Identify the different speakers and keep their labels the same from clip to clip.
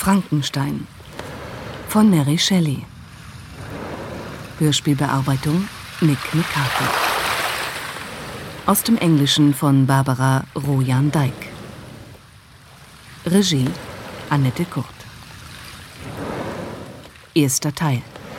Speaker 1: Frankenstein von Mary Shelley. Hörspielbearbeitung Nick McCarthy. Aus dem Englischen von Barbara Rojan-Dijk. Regie Annette Kurt. Erster Teil.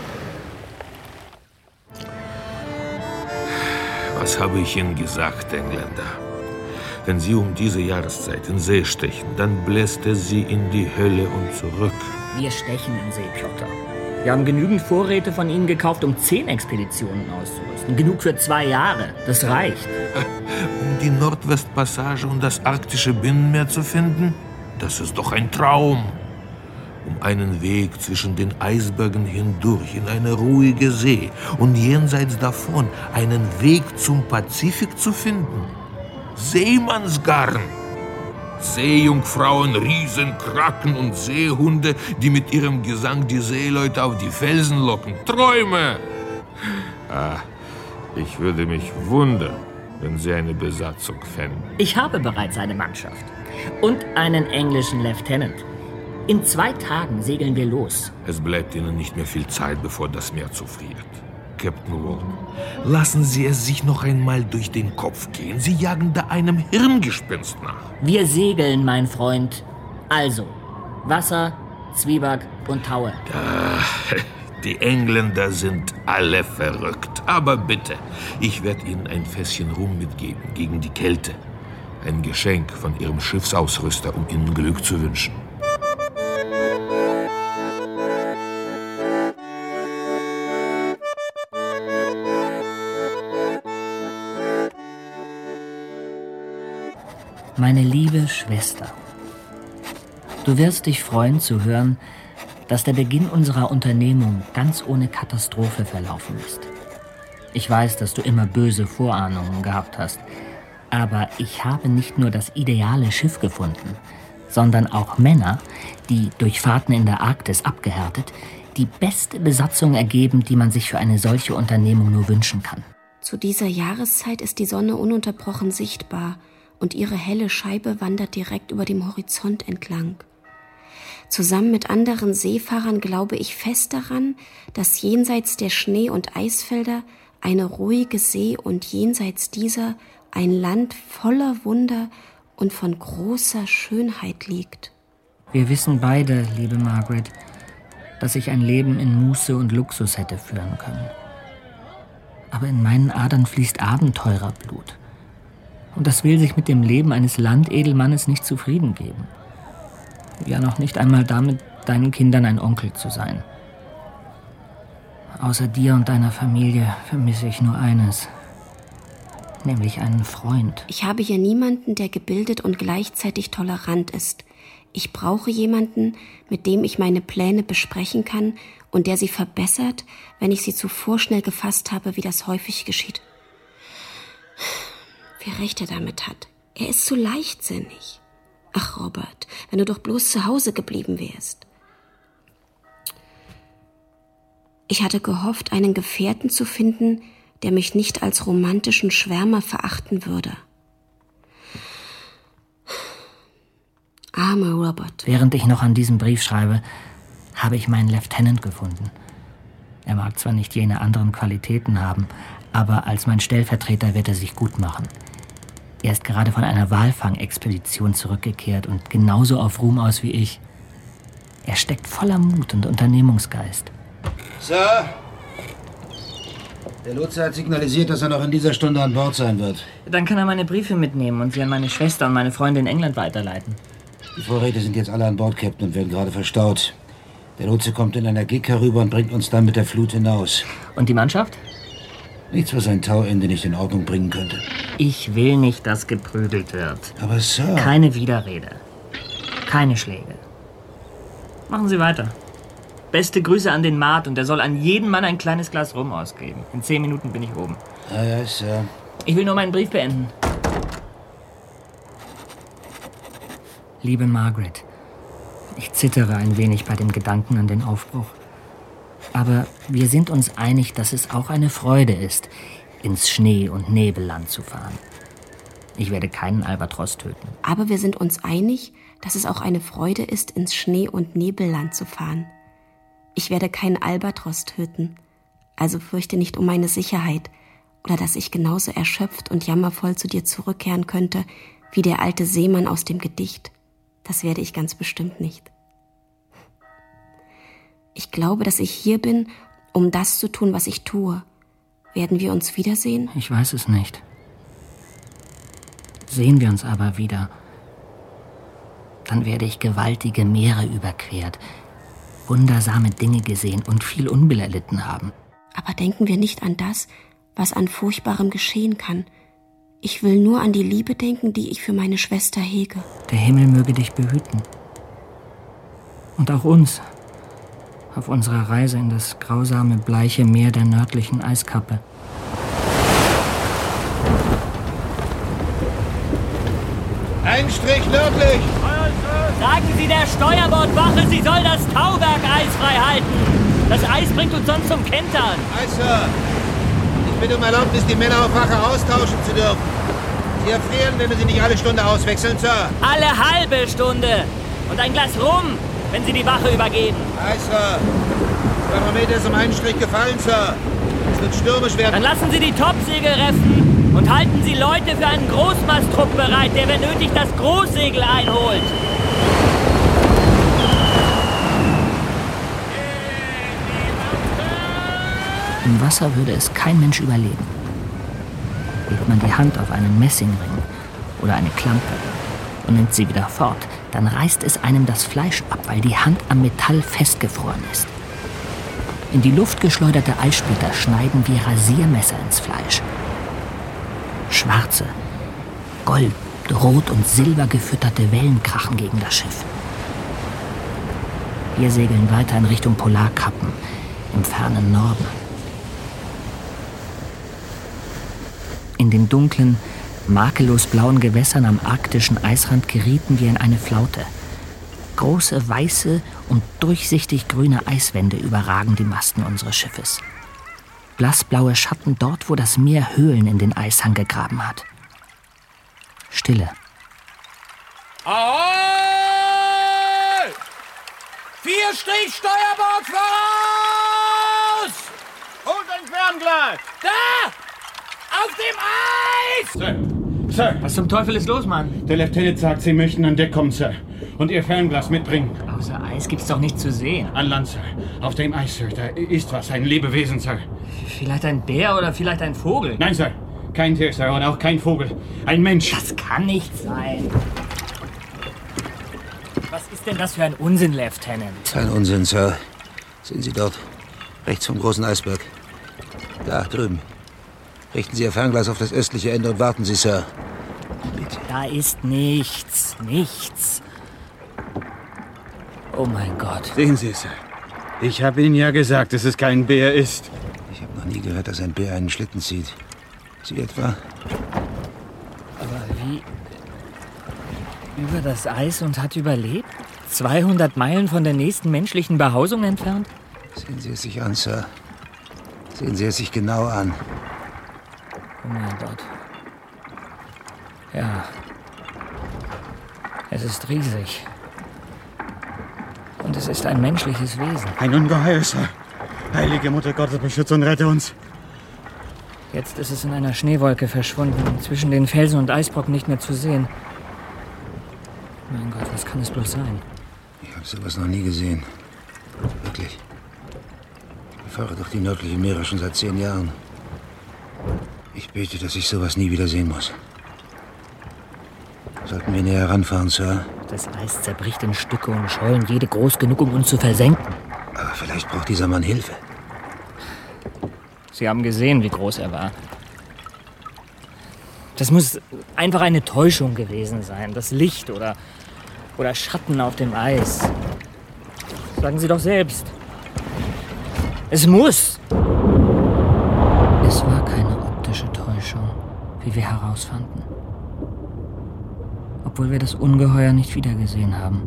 Speaker 2: Was habe ich Ihnen gesagt, Engländer? Wenn Sie um diese Jahreszeit in See stechen, dann bläst er Sie in die Hölle und zurück.
Speaker 3: Wir stechen in See, Piotr. Wir haben genügend Vorräte von Ihnen gekauft, um 10 Expeditionen auszurüsten. Genug für 2 Jahre. Das reicht.
Speaker 2: Um die Nordwestpassage und das arktische Binnenmeer zu finden? Das ist doch ein Traum. Um einen Weg zwischen den Eisbergen hindurch in eine ruhige See und jenseits davon einen Weg zum Pazifik zu finden. Seemannsgarn. Seejungfrauen, Riesenkraken und Seehunde, die mit ihrem Gesang die Seeleute auf die Felsen locken. Träume! Ich würde mich wundern, wenn Sie eine Besatzung fänden.
Speaker 3: Ich habe bereits eine Mannschaft. Und einen englischen Lieutenant. In 2 Tagen segeln wir los.
Speaker 2: Es bleibt Ihnen nicht mehr viel Zeit, bevor das Meer zufriert. Captain Walker, lassen Sie es sich noch einmal durch den Kopf gehen. Sie jagen da einem Hirngespinst nach.
Speaker 3: Wir segeln, mein Freund. Also, Wasser, Zwieback und Taue.
Speaker 2: Die Engländer sind alle verrückt. Aber bitte, ich werde Ihnen ein Fässchen Rum mitgeben gegen die Kälte. Ein Geschenk von Ihrem Schiffsausrüster, um Ihnen Glück zu wünschen.
Speaker 3: Meine liebe Schwester, du wirst dich freuen zu hören, dass der Beginn unserer Unternehmung ganz ohne Katastrophe verlaufen ist. Ich weiß, dass du immer böse Vorahnungen gehabt hast, aber ich habe nicht nur das ideale Schiff gefunden, sondern auch Männer, die durch Fahrten in der Arktis abgehärtet, die beste Besatzung ergeben, die man sich für eine solche Unternehmung nur wünschen kann.
Speaker 4: Zu dieser Jahreszeit ist die Sonne ununterbrochen sichtbar und ihre helle Scheibe wandert direkt über dem Horizont entlang. Zusammen mit anderen Seefahrern glaube ich fest daran, dass jenseits der Schnee- und Eisfelder eine ruhige See und jenseits dieser ein Land voller Wunder und von großer Schönheit liegt.
Speaker 3: Wir wissen beide, liebe Margaret, dass ich ein Leben in Muße und Luxus hätte führen können. Aber in meinen Adern fließt Abenteurerblut. Und das will sich mit dem Leben eines Landedelmannes nicht zufrieden geben. Ja, noch nicht einmal damit, deinen Kindern ein Onkel zu sein. Außer dir und deiner Familie vermisse ich nur eines, nämlich einen Freund.
Speaker 4: Ich habe hier niemanden, der gebildet und gleichzeitig tolerant ist. Ich brauche jemanden, mit dem ich meine Pläne besprechen kann und der sie verbessert, wenn ich sie zuvor schnell gefasst habe, wie das häufig geschieht. Wer recht er damit hat. Er ist zu leichtsinnig. Ach, Robert, wenn du doch bloß zu Hause geblieben wärst. Ich hatte gehofft, einen Gefährten zu finden, der mich nicht als romantischen Schwärmer verachten würde. Armer Robert.
Speaker 3: Während ich noch an diesem Brief schreibe, habe ich meinen Lieutenant gefunden. Er mag zwar nicht jene anderen Qualitäten haben, aber als mein Stellvertreter wird er sich gut machen. Er ist gerade von einer Walfangexpedition zurückgekehrt und genauso auf Ruhm aus wie ich. Er steckt voller Mut und Unternehmungsgeist.
Speaker 5: Sir, der Lotse hat signalisiert, dass er noch in dieser Stunde an Bord sein wird.
Speaker 3: Dann kann er meine Briefe mitnehmen und sie an meine Schwester und meine Freunde in England weiterleiten.
Speaker 5: Die Vorräte sind jetzt alle an Bord, Captain, und werden gerade verstaut. Der Lotse kommt in einer Gig herüber und bringt uns dann mit der Flut hinaus.
Speaker 3: Und die Mannschaft?
Speaker 5: Nichts, was ein Tauende nicht in Ordnung bringen könnte.
Speaker 3: Ich will nicht, dass geprügelt wird.
Speaker 5: Aber Sir...
Speaker 3: Keine Widerrede. Keine Schläge. Machen Sie weiter. Beste Grüße an den Maat und er soll an jeden Mann ein kleines Glas Rum ausgeben. In 10 Minuten bin ich oben.
Speaker 5: Ja, Sir.
Speaker 3: Ich will nur meinen Brief beenden. Liebe Margaret, ich zittere ein wenig bei dem Gedanken an den Aufbruch. Aber wir sind uns einig, dass es auch eine Freude ist, ins Schnee- und Nebelland zu fahren. Ich werde keinen Albatros töten.
Speaker 4: Aber wir sind uns einig, dass es auch eine Freude ist, ins Schnee- und Nebelland zu fahren. Ich werde keinen Albatros töten, also fürchte nicht um meine Sicherheit oder dass ich genauso erschöpft und jammervoll zu dir zurückkehren könnte, wie der alte Seemann aus dem Gedicht. Das werde ich ganz bestimmt nicht. Ich glaube, dass ich hier bin, um das zu tun, was ich tue. Werden wir uns wiedersehen?
Speaker 3: Ich weiß es nicht. Sehen wir uns aber wieder, dann werde ich gewaltige Meere überquert, wundersame Dinge gesehen und viel Unbill erlitten haben.
Speaker 4: Aber denken wir nicht an das, was an Furchtbarem geschehen kann. Ich will nur an die Liebe denken, die ich für meine Schwester hege.
Speaker 3: Der Himmel möge dich behüten. Und auch uns, auf unserer Reise in das grausame, bleiche Meer der nördlichen Eiskappe.
Speaker 5: Ein Strich nördlich!
Speaker 6: Sagen Sie der Steuerbordwache, sie soll das Tauwerk eisfrei halten. Das Eis bringt uns sonst zum Kentern.
Speaker 5: Eis, Sir. Ich bitte um Erlaubnis, die Männer auf Wache austauschen zu dürfen. Sie erfrieren, wenn wir sie nicht alle Stunde auswechseln, Sir.
Speaker 6: Alle halbe Stunde. Und ein Glas Rum, wenn Sie die Wache übergeben.
Speaker 5: Eis, Sir. Das Barometer ist um einen Strich gefallen, Sir. Es wird stürmisch werden.
Speaker 6: Dann lassen Sie die Topsegel reffen und halten Sie Leute für einen Großmasttrupp bereit, der, wenn nötig, das Großsegel einholt.
Speaker 3: Im Wasser würde es kein Mensch überleben. Legt man die Hand auf einen Messingring oder eine Klampe und nimmt sie wieder fort, dann reißt es einem das Fleisch ab, weil die Hand am Metall festgefroren ist. In die Luft geschleuderte Eissplitter schneiden wie Rasiermesser ins Fleisch. Schwarze, gold, rot und silber gefütterte Wellen krachen gegen das Schiff. Wir segeln weiter in Richtung Polarkappen im fernen Norden. In den dunklen, makellos blauen Gewässern am arktischen Eisrand gerieten wir in eine Flaute. Große, weiße und durchsichtig grüne Eiswände überragen die Masten unseres Schiffes. Blassblaue Schatten dort, wo das Meer Höhlen in den Eishang gegraben hat. Stille.
Speaker 7: Ahoi! 4 Strich Steuerbord voraus!
Speaker 5: Holt ein Fernglas!
Speaker 7: Da! Auf dem Eis!
Speaker 8: Sir,
Speaker 3: Was zum Teufel ist los, Mann?
Speaker 8: der Lieutenant sagt, Sie möchten an Deck kommen, Sir. Und Ihr Fernglas mitbringen.
Speaker 3: Außer Eis gibt's doch nichts zu sehen.
Speaker 8: An Land, Sir. Auf dem Eis, Sir. Da ist was. Ein Lebewesen, Sir.
Speaker 3: Vielleicht ein Bär oder vielleicht ein Vogel?
Speaker 8: Nein, Sir. Kein Tier, Sir. Und auch kein Vogel. Ein Mensch.
Speaker 3: Das kann nicht sein. Was ist denn das für ein Unsinn, Lieutenant?
Speaker 5: Kein Unsinn, Sir. Sehen Sie dort. Rechts vom großen Eisberg. Da drüben. Richten Sie Ihr Fernglas auf das östliche Ende und warten Sie, Sir. Bitte.
Speaker 3: Da ist nichts. Nichts. Oh mein Gott.
Speaker 8: Sehen Sie, Sir. Ich habe Ihnen ja gesagt, dass es kein Bär ist.
Speaker 5: Ich habe noch nie gehört, dass ein Bär einen Schlitten zieht. Sie etwa?
Speaker 3: Aber wie? Über das Eis und hat überlebt? 200 Meilen von der nächsten menschlichen Behausung entfernt?
Speaker 5: Sehen Sie es sich an, Sir. Sehen Sie es sich genau an.
Speaker 3: Oh mein Gott. Ja. Es ist riesig. Und es ist ein menschliches Wesen.
Speaker 8: Ein Ungeheuer, Sir. Heilige Mutter Gottes, beschütze und rette uns.
Speaker 3: Jetzt ist es in einer Schneewolke verschwunden, zwischen den Felsen und Eisbrocken nicht mehr zu sehen. Mein Gott, was kann es bloß sein?
Speaker 5: Ich habe sowas noch nie gesehen. Wirklich. Ich fahre durch die nördlichen Meere schon seit 10 Jahren. Ich bete, dass ich sowas nie wieder sehen muss. Sollten wir näher ranfahren, Sir?
Speaker 3: Das Eis zerbricht in Stücke und Schollen, jede groß genug, um uns zu versenken.
Speaker 5: Aber vielleicht braucht dieser Mann Hilfe.
Speaker 3: Sie haben gesehen, wie groß er war. Das muss einfach eine Täuschung gewesen sein. Das Licht oder Schatten auf dem Eis. Sagen Sie doch selbst. Es muss. Es war keine optische Täuschung, wie wir herausfanden. Obwohl wir das Ungeheuer nicht wiedergesehen haben.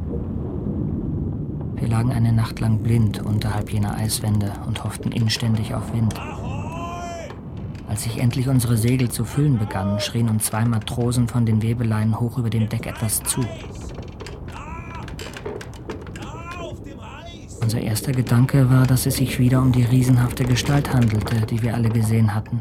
Speaker 3: Wir lagen eine Nacht lang blind unterhalb jener Eiswände und hofften inständig auf Wind. Als sich endlich unsere Segel zu füllen begannen, schrien uns 2 Matrosen von den Webeleien hoch über dem Deck etwas zu. Unser erster Gedanke war, dass es sich wieder um die riesenhafte Gestalt handelte, die wir alle gesehen hatten.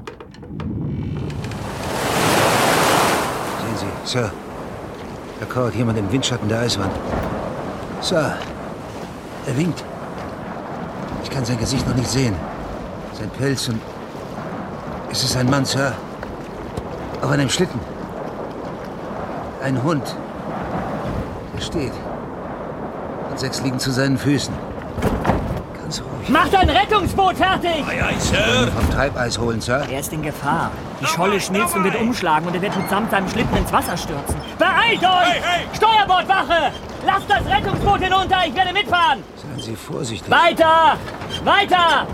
Speaker 5: Sehen Sie, Sir. Da kauert jemand im Windschatten der Eiswand. Sir, er winkt. Ich kann sein Gesicht noch nicht sehen. Sein Pelz und... Es ist ein Mann, Sir. Auf einem Schlitten. Ein Hund. Er steht. Und 6 liegen zu seinen Füßen. Ganz ruhig.
Speaker 6: Macht ein Rettungsboot fertig!
Speaker 2: Ei, Sir.
Speaker 5: Vom Treibeis holen, Sir.
Speaker 3: Er ist in Gefahr. Die Scholle schmilzt und wird umschlagen und er wird mitsamt seinem Schlitten ins Wasser stürzen.
Speaker 6: Beeilt euch!
Speaker 2: Hey!
Speaker 6: Steuerbordwache! Lasst das Rettungsboot hinunter, ich werde mitfahren!
Speaker 5: Seien Sie vorsichtig.
Speaker 6: Weiter! Weiter!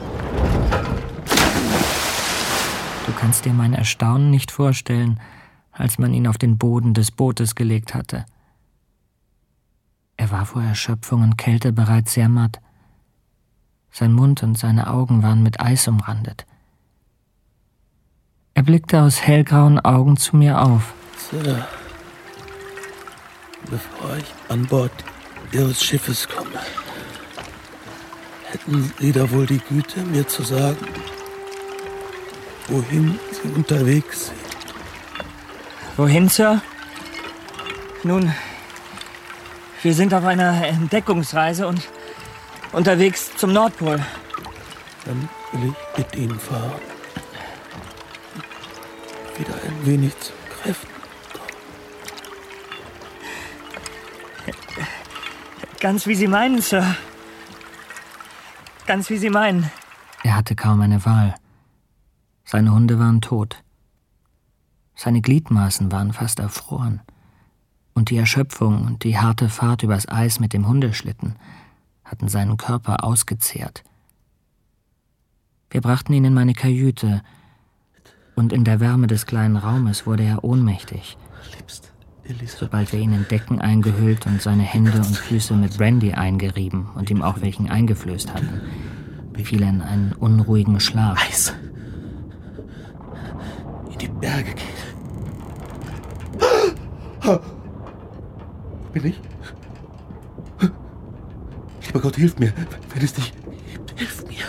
Speaker 3: Du kannst dir mein Erstaunen nicht vorstellen, als man ihn auf den Boden des Bootes gelegt hatte. Er war vor Erschöpfung und Kälte bereits sehr matt. Sein Mund und seine Augen waren mit Eis umrandet. Er blickte aus hellgrauen Augen zu mir auf.
Speaker 9: Sir, bevor ich an Bord Ihres Schiffes komme, hätten Sie da wohl die Güte, mir zu sagen, wohin Sie unterwegs sind?
Speaker 3: Wohin, Sir? Nun, wir sind auf einer Entdeckungsreise und unterwegs zum Nordpol.
Speaker 9: Dann will ich mit Ihnen fahren. Wieder ein wenig zu Kräften kommen.
Speaker 3: Ganz wie Sie meinen, Sir. Ganz wie Sie meinen. Er hatte kaum eine Wahl. Seine Hunde waren tot. Seine Gliedmaßen waren fast erfroren. Und die Erschöpfung und die harte Fahrt übers Eis mit dem Hundeschlitten hatten seinen Körper ausgezehrt. Wir brachten ihn in meine Kajüte, und in der Wärme des kleinen Raumes wurde er ohnmächtig. Sobald wir ihn in Decken eingehüllt und seine Hände und Füße mit Brandy eingerieben und ihm auch welchen eingeflößt hatten, fiel er in einen unruhigen Schlaf.
Speaker 9: Eis! In die Berge geht. Wo bin ich? Lieber Gott, hilf mir, wenn es dich gibt. Hilf mir.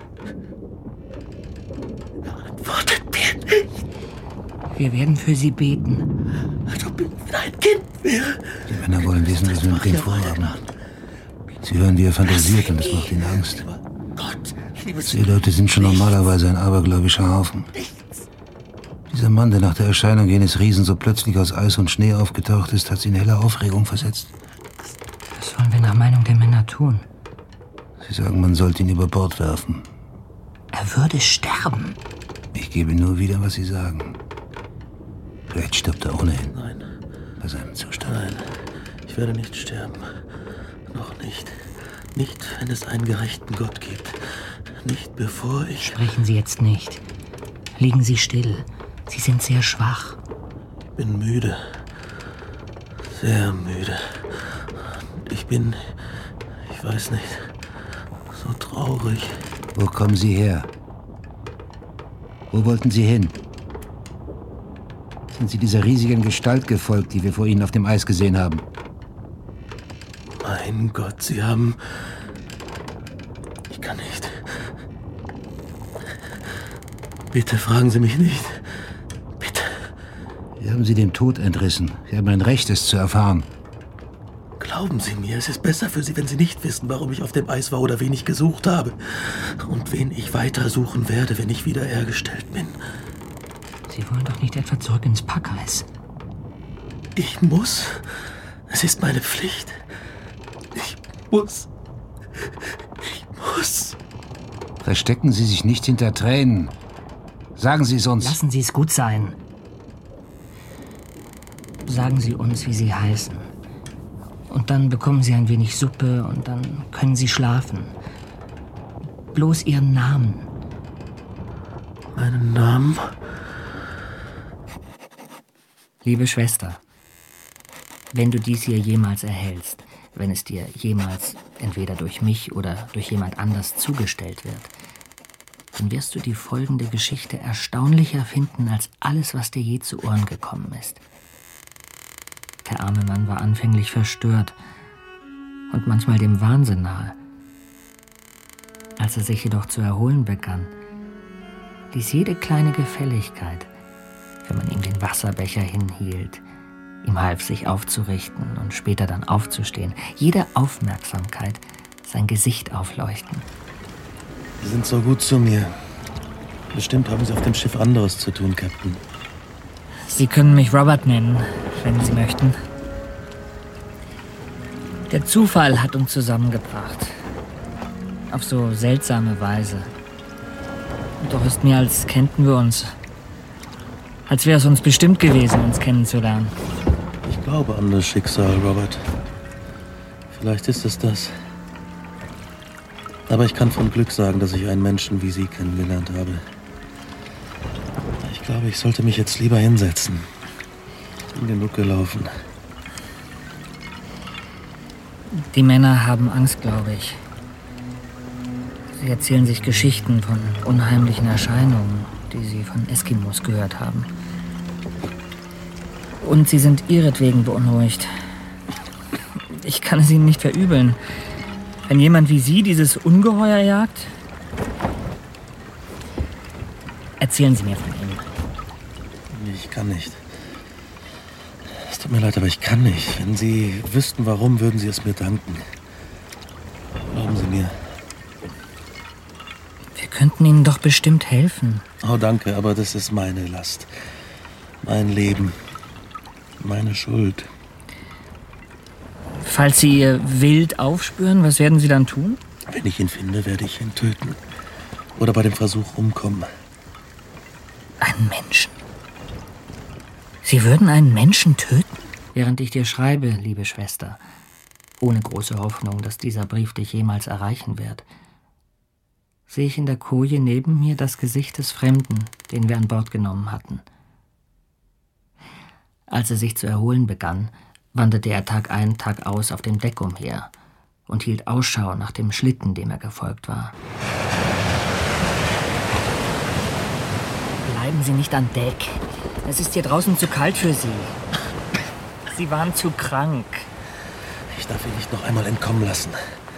Speaker 9: Antwortet mir nicht.
Speaker 3: Wir werden für Sie beten.
Speaker 9: Als ob ich wieder ein Kind wäre.
Speaker 5: Die Männer wollen wissen, was wir mit dem vorhaben. Sie hören, wie er fantasiert, und es macht ihnen Angst.
Speaker 9: Gott,
Speaker 5: Seeleute sind schon normalerweise ein abergläubischer Haufen. Dieser Mann, der nach der Erscheinung jenes Riesen so plötzlich aus Eis und Schnee aufgetaucht ist, hat sie in helle Aufregung versetzt.
Speaker 3: Was wollen wir nach Meinung der Männer tun?
Speaker 5: Sie sagen, man sollte ihn über Bord werfen.
Speaker 3: Er würde sterben.
Speaker 5: Ich gebe nur wieder, was Sie sagen. Vielleicht stirbt er ohnehin.
Speaker 9: Nein.
Speaker 5: Bei seinem Zustand.
Speaker 9: Nein, ich werde nicht sterben. Noch nicht. Nicht, wenn es einen gerechten Gott gibt. Nicht, bevor ich...
Speaker 3: Sprechen Sie jetzt nicht. Liegen Sie still. Sie sind sehr schwach.
Speaker 9: Ich bin müde. Sehr müde. Und ich weiß nicht, so traurig.
Speaker 5: Wo kommen Sie her? Wo wollten Sie hin? Sind Sie dieser riesigen Gestalt gefolgt, die wir vor Ihnen auf dem Eis gesehen haben?
Speaker 9: Mein Gott, Sie haben... Ich kann nicht. Bitte fragen Sie mich nicht. Bitte.
Speaker 5: Wir haben Sie dem Tod entrissen. Sie haben ein Recht, es zu erfahren.
Speaker 9: Glauben Sie mir, es ist besser für Sie, wenn Sie nicht wissen, warum ich auf dem Eis war oder wen ich gesucht habe. Und wen ich weiter suchen werde, wenn ich wiederhergestellt bin.
Speaker 3: Sie wollen doch nicht etwa zurück ins Packeis.
Speaker 9: Ich muss. Es ist meine Pflicht. Ich muss.
Speaker 5: Verstecken Sie sich nicht hinter Tränen. Sagen Sie es uns.
Speaker 3: Lassen Sie es gut sein. Sagen Sie uns, wie Sie heißen. Und dann bekommen Sie ein wenig Suppe und dann können Sie schlafen. Bloß Ihren Namen.
Speaker 9: Meinen Namen?
Speaker 3: Liebe Schwester, wenn du dies hier jemals erhältst, wenn es dir jemals entweder durch mich oder durch jemand anders zugestellt wird, dann wirst du die folgende Geschichte erstaunlicher finden als alles, was dir je zu Ohren gekommen ist. Der arme Mann war anfänglich verstört und manchmal dem Wahnsinn nahe, Als er sich jedoch zu erholen begann, ließ jede kleine Gefälligkeit, wenn man ihm den Wasserbecher hinhielt, ihm half, sich aufzurichten und später dann aufzustehen, jede Aufmerksamkeit sein Gesicht aufleuchten.
Speaker 9: Sie sind so gut zu mir. Bestimmt haben Sie auf dem Schiff anderes zu tun, Captain.
Speaker 3: Sie können mich Robert nennen, wenn Sie möchten. Der Zufall hat uns zusammengebracht. Auf so seltsame Weise. Und doch ist mir, als kennten wir uns. Als wäre es uns bestimmt gewesen, uns kennenzulernen.
Speaker 9: Ich glaube an das Schicksal, Robert. Vielleicht ist es das. Aber ich kann von Glück sagen, dass ich einen Menschen wie Sie kennengelernt habe. Ich glaube, ich sollte mich jetzt lieber hinsetzen. Ich bin genug gelaufen.
Speaker 3: Die Männer haben Angst, glaube ich. Sie erzählen sich Geschichten von unheimlichen Erscheinungen, die sie von Eskimos gehört haben. Und sie sind ihretwegen beunruhigt. Ich kann es ihnen nicht verübeln. Wenn jemand wie Sie dieses Ungeheuer jagt, erzählen Sie mir von ihm.
Speaker 9: Ich kann nicht. Es tut mir leid, aber ich kann nicht. Wenn Sie wüssten, warum, würden Sie es mir danken. Glauben Sie mir.
Speaker 3: Wir könnten Ihnen doch bestimmt helfen.
Speaker 9: Oh, danke, aber das ist meine Last. Mein Leben. Meine Schuld.
Speaker 3: Falls Sie Ihr Wild aufspüren, was werden Sie dann tun?
Speaker 9: Wenn ich ihn finde, werde ich ihn töten. Oder bei dem Versuch umkommen.
Speaker 3: Einen Menschen? Sie würden einen Menschen töten? Während ich dir schreibe, liebe Schwester, ohne große Hoffnung, dass dieser Brief dich jemals erreichen wird, sehe ich in der Koje neben mir das Gesicht des Fremden, den wir an Bord genommen hatten. Als er sich zu erholen begann, wanderte er Tag ein, Tag aus auf dem Deck umher und hielt Ausschau nach dem Schlitten, dem er gefolgt war. Bleiben Sie nicht an Deck. Es ist hier draußen zu kalt für Sie. Sie waren zu krank.
Speaker 9: Ich darf ihn nicht noch einmal entkommen lassen.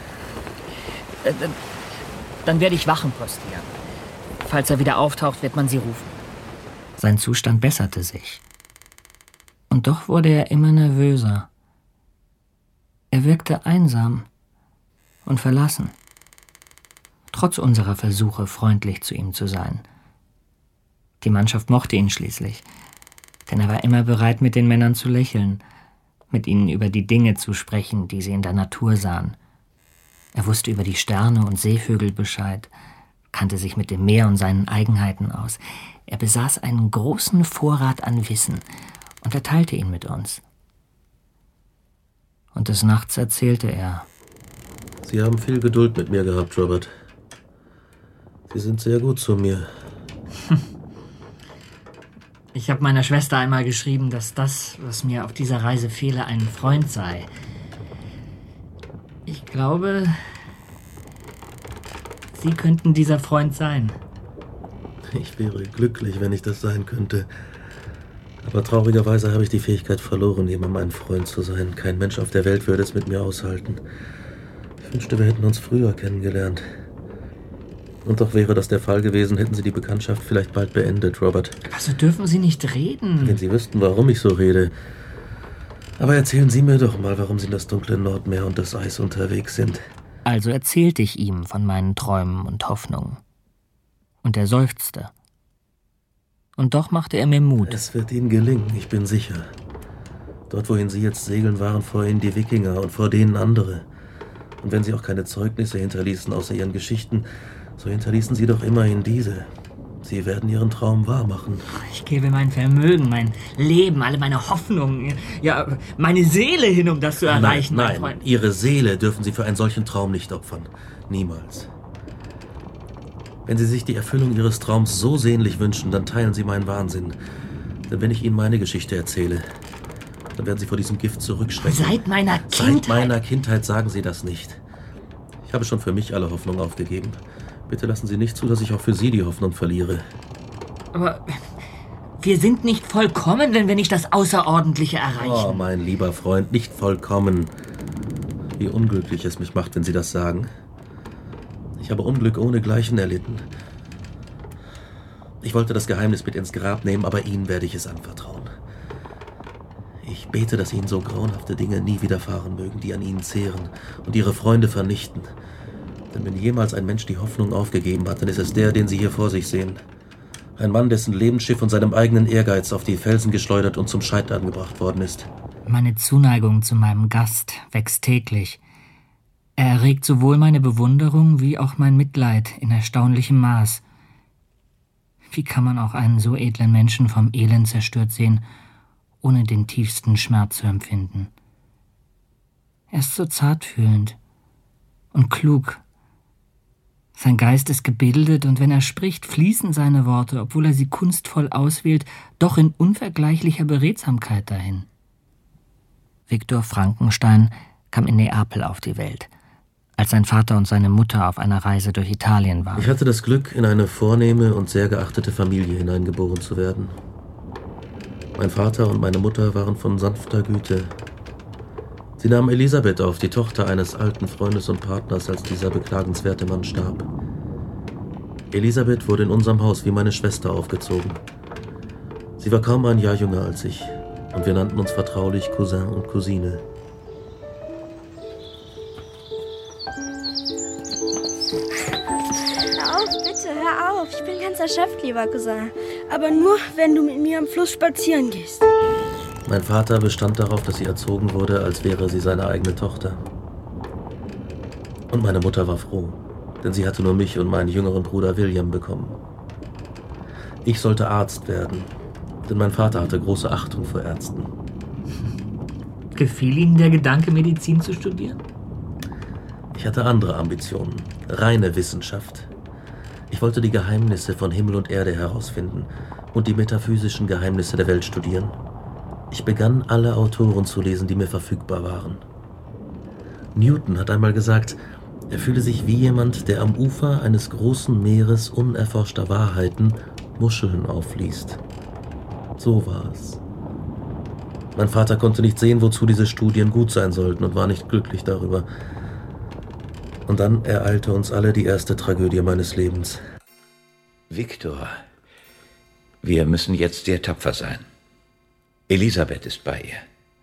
Speaker 3: Dann werde ich Wachen postieren. Falls er wieder auftaucht, wird man sie rufen. Sein Zustand besserte sich. Und doch wurde er immer nervöser. Er wirkte einsam und verlassen. Trotz unserer Versuche, freundlich zu ihm zu sein. Die Mannschaft mochte ihn schließlich, denn er war immer bereit, mit den Männern zu lächeln, mit ihnen über die Dinge zu sprechen, die sie in der Natur sahen. Er wusste über die Sterne und Seevögel Bescheid, kannte sich mit dem Meer und seinen Eigenheiten aus. Er besaß einen großen Vorrat an Wissen und er teilte ihn mit uns. Und des Nachts erzählte er.
Speaker 9: Sie haben viel Geduld mit mir gehabt, Robert. Sie sind sehr gut zu mir.
Speaker 3: Ich habe meiner Schwester einmal geschrieben, dass das, was mir auf dieser Reise fehle, ein Freund sei. Ich glaube, Sie könnten dieser Freund sein.
Speaker 9: Ich wäre glücklich, wenn ich das sein könnte. Aber traurigerweise habe ich die Fähigkeit verloren, jemandem ein Freund zu sein. Kein Mensch auf der Welt würde es mit mir aushalten. Ich wünschte, wir hätten uns früher kennengelernt. Und doch wäre das der Fall gewesen, hätten Sie die Bekanntschaft vielleicht bald beendet, Robert.
Speaker 3: Aber so dürfen Sie nicht reden.
Speaker 9: Wenn Sie wüssten, warum ich so rede. Aber erzählen Sie mir doch mal, warum Sie in das dunkle Nordmeer und das Eis unterwegs sind.
Speaker 3: Also erzählte ich ihm von meinen Träumen und Hoffnungen. Und er seufzte. Und doch machte er mir Mut.
Speaker 9: Es wird Ihnen gelingen, ich bin sicher. Dort, wohin Sie jetzt segeln, waren vor Ihnen die Wikinger und vor denen andere. Und wenn Sie auch keine Zeugnisse hinterließen außer Ihren Geschichten, so hinterließen Sie doch immerhin diese. Sie werden Ihren Traum wahrmachen.
Speaker 3: Ich gebe mein Vermögen, mein Leben, alle meine Hoffnungen, ja, meine Seele hin, um das zu erreichen,
Speaker 9: nein,
Speaker 3: mein Freund.
Speaker 9: Ihre Seele dürfen Sie für einen solchen Traum nicht opfern. Niemals. Wenn Sie sich die Erfüllung Ihres Traums so sehnlich wünschen, dann teilen Sie meinen Wahnsinn. Denn wenn ich Ihnen meine Geschichte erzähle, dann werden Sie vor diesem Gift zurückschrecken.
Speaker 3: Seit meiner Kindheit?
Speaker 9: Seit meiner Kindheit sagen Sie das nicht. Ich habe schon für mich alle Hoffnung aufgegeben. Bitte lassen Sie nicht zu, dass ich auch für Sie die Hoffnung verliere.
Speaker 3: Aber wir sind nicht vollkommen, wenn wir nicht das Außerordentliche erreichen.
Speaker 9: Oh, mein lieber Freund, nicht vollkommen. Wie unglücklich es mich macht, wenn Sie das sagen. Ich Ich habe Unglück ohnegleichen erlitten. Ich wollte das Geheimnis mit ins Grab nehmen, aber Ihnen werde ich es anvertrauen. Ich bete, dass Ihnen so grauenhafte Dinge nie widerfahren mögen, die an Ihnen zehren und Ihre Freunde vernichten. Denn wenn jemals ein Mensch die Hoffnung aufgegeben hat, dann ist es der, den Sie hier vor sich sehen. Ein Mann, dessen Lebensschiff von seinem eigenen Ehrgeiz auf die Felsen geschleudert und zum Scheitern gebracht worden ist.
Speaker 3: Meine Zuneigung zu meinem Gast wächst täglich. Er erregt sowohl meine Bewunderung wie auch mein Mitleid in erstaunlichem Maß. Wie kann man auch einen so edlen Menschen vom Elend zerstört sehen, ohne den tiefsten Schmerz zu empfinden? Er ist so zartfühlend und klug. Sein Geist ist gebildet, und wenn er spricht, fließen seine Worte, obwohl er sie kunstvoll auswählt, doch in unvergleichlicher Beredsamkeit dahin. Viktor Frankenstein kam in Neapel auf die Welt, als sein Vater und seine Mutter auf einer Reise durch Italien waren.
Speaker 9: Ich hatte das Glück, in eine vornehme und sehr geachtete Familie hineingeboren zu werden. Mein Vater und meine Mutter waren von sanfter Güte. Sie nahmen Elisabeth auf, die Tochter eines alten Freundes und Partners, als dieser beklagenswerte Mann starb. Elisabeth wurde in unserem Haus wie meine Schwester aufgezogen. Sie war kaum ein Jahr jünger als ich, und wir nannten uns vertraulich Cousin und Cousine.
Speaker 10: Hör auf, bitte, hör auf. Ich bin ganz erschöpft, lieber Cousin. Aber nur, wenn du mit mir am Fluss spazieren gehst.
Speaker 9: Mein Vater bestand darauf, dass sie erzogen wurde, als wäre sie seine eigene Tochter. Und meine Mutter war froh, denn sie hatte nur mich und meinen jüngeren Bruder William bekommen. Ich sollte Arzt werden, denn mein Vater hatte große Achtung vor Ärzten.
Speaker 3: Gefiel Ihnen der Gedanke, Medizin zu studieren?
Speaker 9: Ich hatte andere Ambitionen, reine Wissenschaft. Ich wollte die Geheimnisse von Himmel und Erde herausfinden und die metaphysischen Geheimnisse der Welt studieren. Ich begann, alle Autoren zu lesen, die mir verfügbar waren. Newton hat einmal gesagt, er fühle sich wie jemand, der am Ufer eines großen Meeres unerforschter Wahrheiten Muscheln aufliest. So war es. Mein Vater konnte nicht sehen, wozu diese Studien gut sein sollten, und war nicht glücklich darüber. Und dann ereilte uns alle die erste Tragödie meines Lebens.
Speaker 11: Viktor, wir müssen jetzt sehr tapfer sein. Elisabeth ist bei ihr.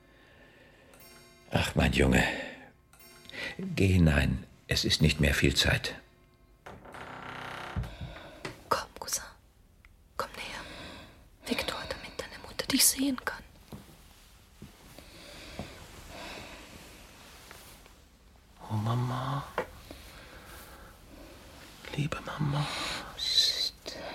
Speaker 11: Ach, mein Junge, geh hinein, es ist nicht mehr viel Zeit.
Speaker 12: Komm, Cousin, komm näher. Viktor, damit deine Mutter dich sehen kann.
Speaker 9: Oh, Mama. Liebe Mama.
Speaker 12: Psst.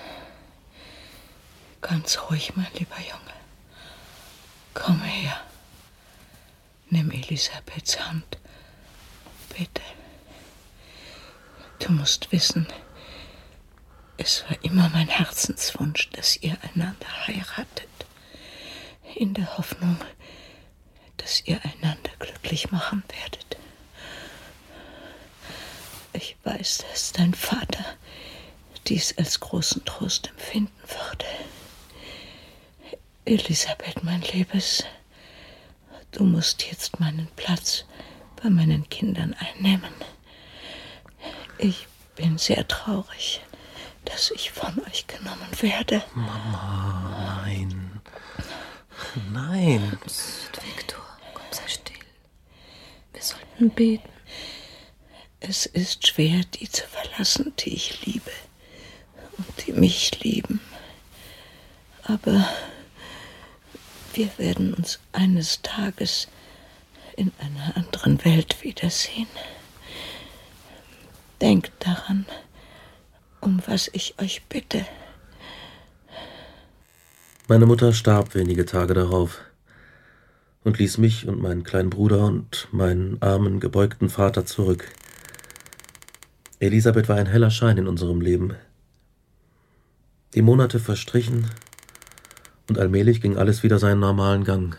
Speaker 12: Ganz ruhig, mein lieber Junge. Komm her. Nimm Elisabeths Hand. Bitte. Du musst wissen, es war immer mein Herzenswunsch, dass ihr einander heiratet. In der Hoffnung, dass ihr einander glücklich machen werdet. Ich weiß, dass dein Vater dies als großen Trost empfinden würde. Elisabeth, mein Liebes, du musst jetzt meinen Platz bei meinen Kindern einnehmen. Ich bin sehr traurig, dass ich von euch genommen werde.
Speaker 9: Mama, nein. Nein.
Speaker 12: Psst, Viktor, komm, sei still. Wir sollten beten.
Speaker 13: Es ist schwer, die zu verlassen, die ich liebe und die mich lieben. Aber wir werden uns eines Tages in einer anderen Welt wiedersehen. Denkt daran, um was ich euch bitte.
Speaker 9: Meine Mutter starb wenige Tage darauf und ließ mich und meinen kleinen Bruder und meinen armen, gebeugten Vater zurück. Elisabeth war ein heller Schein in unserem Leben. Die Monate verstrichen und allmählich ging alles wieder seinen normalen Gang.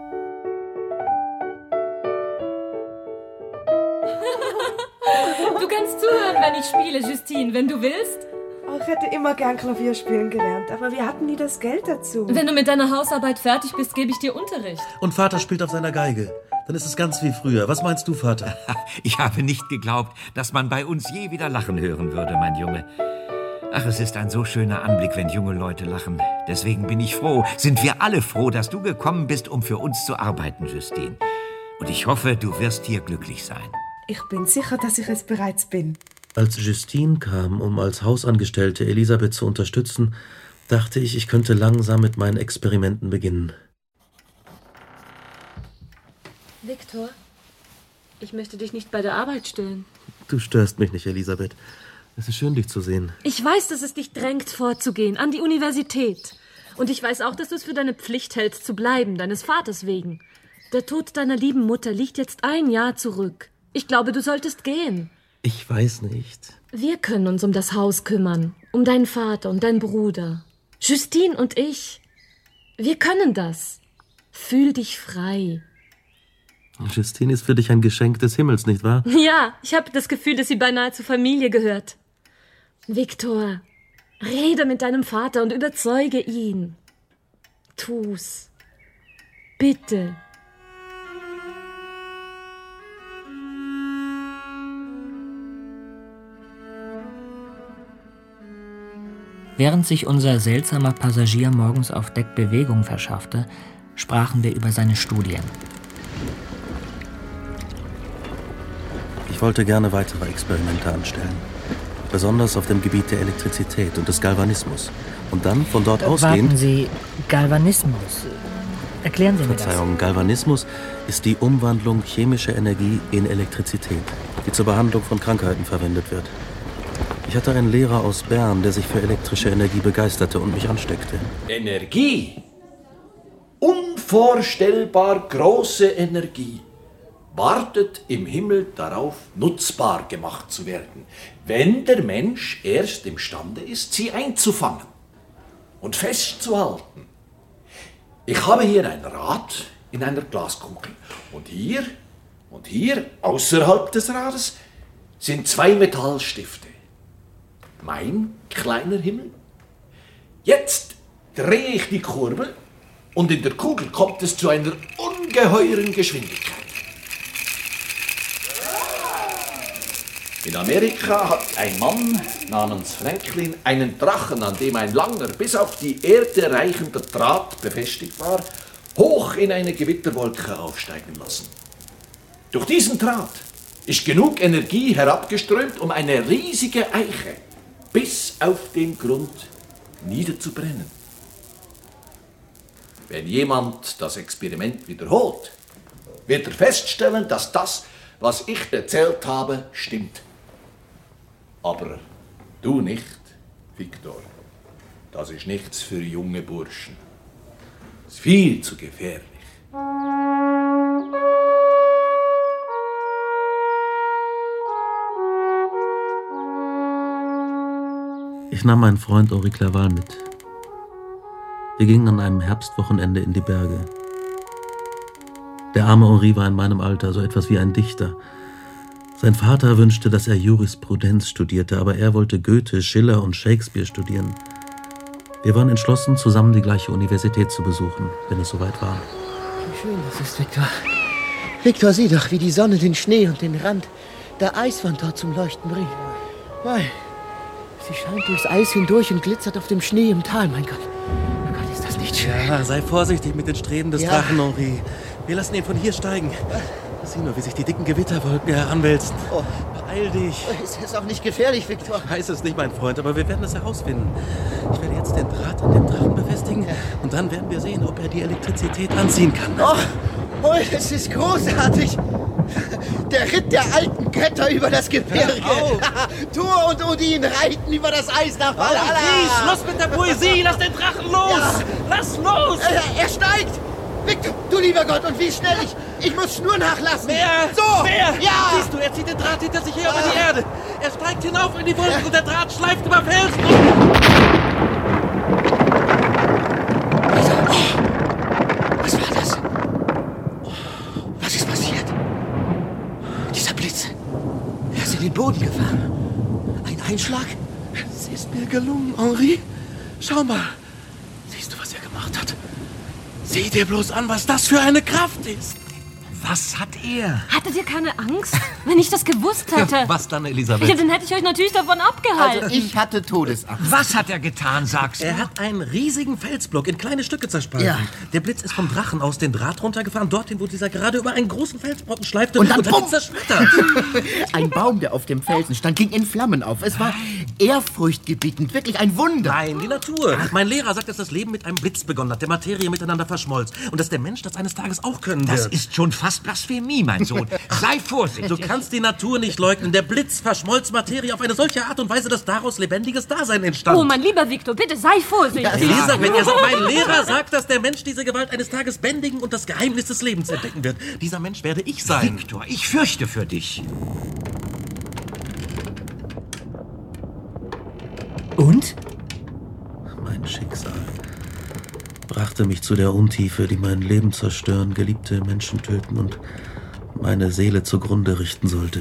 Speaker 14: Du kannst zuhören, wenn ich spiele, Justine, wenn du willst.
Speaker 15: Ich hätte immer gern Klavier spielen gelernt, aber wir hatten nie das Geld dazu.
Speaker 14: Wenn du mit deiner Hausarbeit fertig bist, gebe ich dir Unterricht.
Speaker 9: Und Vater spielt auf seiner Geige. Dann ist es ganz wie früher. Was meinst du, Vater?
Speaker 11: Ich habe nicht geglaubt, dass man bei uns je wieder lachen hören würde, mein Junge. Ach, es ist ein so schöner Anblick, wenn junge Leute lachen. Deswegen bin ich froh, sind wir alle froh, dass du gekommen bist, um für uns zu arbeiten, Justine. Und ich hoffe, du wirst hier glücklich sein.
Speaker 15: Ich bin sicher, dass ich es bereits bin.
Speaker 9: Als Justine kam, um als Hausangestellte Elisabeth zu unterstützen, dachte ich, ich könnte langsam mit meinen Experimenten beginnen.
Speaker 16: Viktor, ich möchte dich nicht bei der Arbeit stören.
Speaker 9: Du störst mich nicht, Elisabeth. Es ist schön, dich zu sehen.
Speaker 16: Ich weiß, dass es dich drängt, vorzugehen, an die Universität. Und ich weiß auch, dass du es für deine Pflicht hältst, zu bleiben, deines Vaters wegen. Der Tod deiner lieben Mutter liegt jetzt 1 Jahr zurück. Ich glaube, du solltest gehen.
Speaker 9: Ich weiß nicht.
Speaker 16: Wir können uns um das Haus kümmern, um deinen Vater und deinen Bruder. Justine und ich. Wir können das. Fühl dich frei.
Speaker 9: Justine ist für dich ein Geschenk des Himmels, nicht wahr?
Speaker 16: Ja, ich habe das Gefühl, dass sie beinahe zur Familie gehört. Viktor, rede mit deinem Vater und überzeuge ihn. Tu's. Bitte.
Speaker 3: Während sich unser seltsamer Passagier morgens auf Deck Bewegung verschaffte, sprachen wir über seine Studien.
Speaker 9: Ich wollte gerne weitere Experimente anstellen. Besonders auf dem Gebiet der Elektrizität und des Galvanismus. Und dann von dort ausgehend...
Speaker 3: Warten Sie, Galvanismus. Erklären Sie mir das.
Speaker 9: Verzeihung, Galvanismus ist die Umwandlung chemischer Energie in Elektrizität, die zur Behandlung von Krankheiten verwendet wird. Ich hatte einen Lehrer aus Bern, der sich für elektrische Energie begeisterte und mich ansteckte.
Speaker 17: Energie? Unvorstellbar große Energie wartet im Himmel darauf, nutzbar gemacht zu werden, wenn der Mensch erst imstande ist, sie einzufangen und festzuhalten. Ich habe hier ein Rad in einer Glaskugel und hier, außerhalb des Rades, sind 2 Metallstifte. Mein kleiner Himmel. Jetzt drehe ich die Kurbel und in der Kugel kommt es zu einer ungeheuren Geschwindigkeit. In Amerika hat ein Mann namens Franklin einen Drachen, an dem ein langer, bis auf die Erde reichender Draht befestigt war, hoch in eine Gewitterwolke aufsteigen lassen. Durch diesen Draht ist genug Energie herabgeströmt, um eine riesige Eiche bis auf den Grund niederzubrennen. Wenn jemand das Experiment wiederholt, wird er feststellen, dass das, was ich erzählt habe, stimmt. Aber du nicht, Viktor. Das ist nichts für junge Burschen. Das ist viel zu gefährlich.
Speaker 9: Ich nahm meinen Freund Henri Clerval mit. Wir gingen an einem Herbstwochenende in die Berge. Der arme Henri war in meinem Alter, so etwas wie ein Dichter. Sein Vater wünschte, dass er Jurisprudenz studierte, aber er wollte Goethe, Schiller und Shakespeare studieren. Wir waren entschlossen, zusammen die gleiche Universität zu besuchen, wenn es soweit war.
Speaker 18: Wie schön das ist, Viktor. Viktor, sieh doch, wie die Sonne den Schnee und den Rand der Eiswand dort zum Leuchten bringt. Weil sie scheint durchs Eis hindurch und glitzert auf dem Schnee im Tal, mein Gott. Oh Gott, ist das nicht schön.
Speaker 9: Ja, sei vorsichtig mit den Streben des Drachen, Henri. Wir lassen ihn von hier steigen. Sieh nur, wie sich die dicken Gewitterwolken heranwälzen.
Speaker 18: Oh.
Speaker 9: Beeil dich.
Speaker 18: Ist es auch nicht gefährlich, Viktor?
Speaker 9: Ich weiß es nicht, mein Freund, aber wir werden es herausfinden. Ich werde jetzt den Draht an dem Drachen befestigen und dann werden wir sehen, ob er die Elektrizität anziehen kann.
Speaker 18: Oh, es ist großartig. Der Ritt der alten Götter über das Gebirge. Thor und Odin reiten über das Eis nach Valhalla.
Speaker 9: Schluss mit der Poesie, lass den Drachen los.
Speaker 18: Ja.
Speaker 9: Lass los.
Speaker 18: Er steigt. Viktor, du lieber Gott, und wie schnell ich muss Schnur nachlassen.
Speaker 9: Mehr!
Speaker 18: So!
Speaker 9: Mehr!
Speaker 18: Ja!
Speaker 9: Siehst du, er zieht den Draht hinter sich her über die Erde. Er steigt hinauf in die Wolken und der Draht schleift über Felsen.
Speaker 18: Was war das? Was ist passiert? Dieser Blitz. Er ist in den Boden gefahren. Ein Einschlag?
Speaker 9: Es ist mir gelungen, Henri. Schau mal. Siehst du, was er gemacht hat? Sieh dir bloß an, was das für eine Kraft ist. Was hat er?
Speaker 16: Hattet ihr keine Angst? Wenn ich das gewusst hätte.
Speaker 9: Was dann, Elisabeth?
Speaker 16: Ja, dann hätte ich euch natürlich davon abgehalten.
Speaker 18: Also ich hatte Todesangst.
Speaker 11: Was hat er getan, sagst du?
Speaker 9: Er hat einen riesigen Felsblock in kleine Stücke zerspalten. Ja. Der Blitz ist vom Drachen aus den Draht runtergefahren, dorthin, wo dieser gerade über einen großen Felsbrocken schleifte
Speaker 18: und dann
Speaker 9: hat ihn zerschmettert.
Speaker 18: Ein Baum, der auf dem Felsen stand, ging in Flammen auf. Es war ehrfurchtgebietend, wirklich ein Wunder.
Speaker 9: Nein, die Natur. Mein Lehrer sagt, dass das Leben mit einem Blitz begonnen hat, der Materie miteinander verschmolz und dass der Mensch das eines Tages auch können wird.
Speaker 11: Das ist schon fast Blasphemie, mein Sohn. Sei vorsichtig.
Speaker 9: Du kannst die Natur nicht leugnen. Der Blitz verschmolz Materie auf eine solche Art und Weise, dass daraus lebendiges Dasein entstand.
Speaker 16: Oh, mein lieber Viktor, bitte sei vorsichtig. Ja,
Speaker 9: Elisabeth, mein Lehrer sagt, dass der Mensch diese Gewalt eines Tages bändigen und das Geheimnis des Lebens entdecken wird. Dieser Mensch werde ich sein.
Speaker 11: Viktor, ich fürchte für dich.
Speaker 3: Und?
Speaker 9: Mein Schicksal brachte mich zu der Untiefe, die mein Leben zerstören, geliebte Menschen töten und meine Seele zugrunde richten sollte.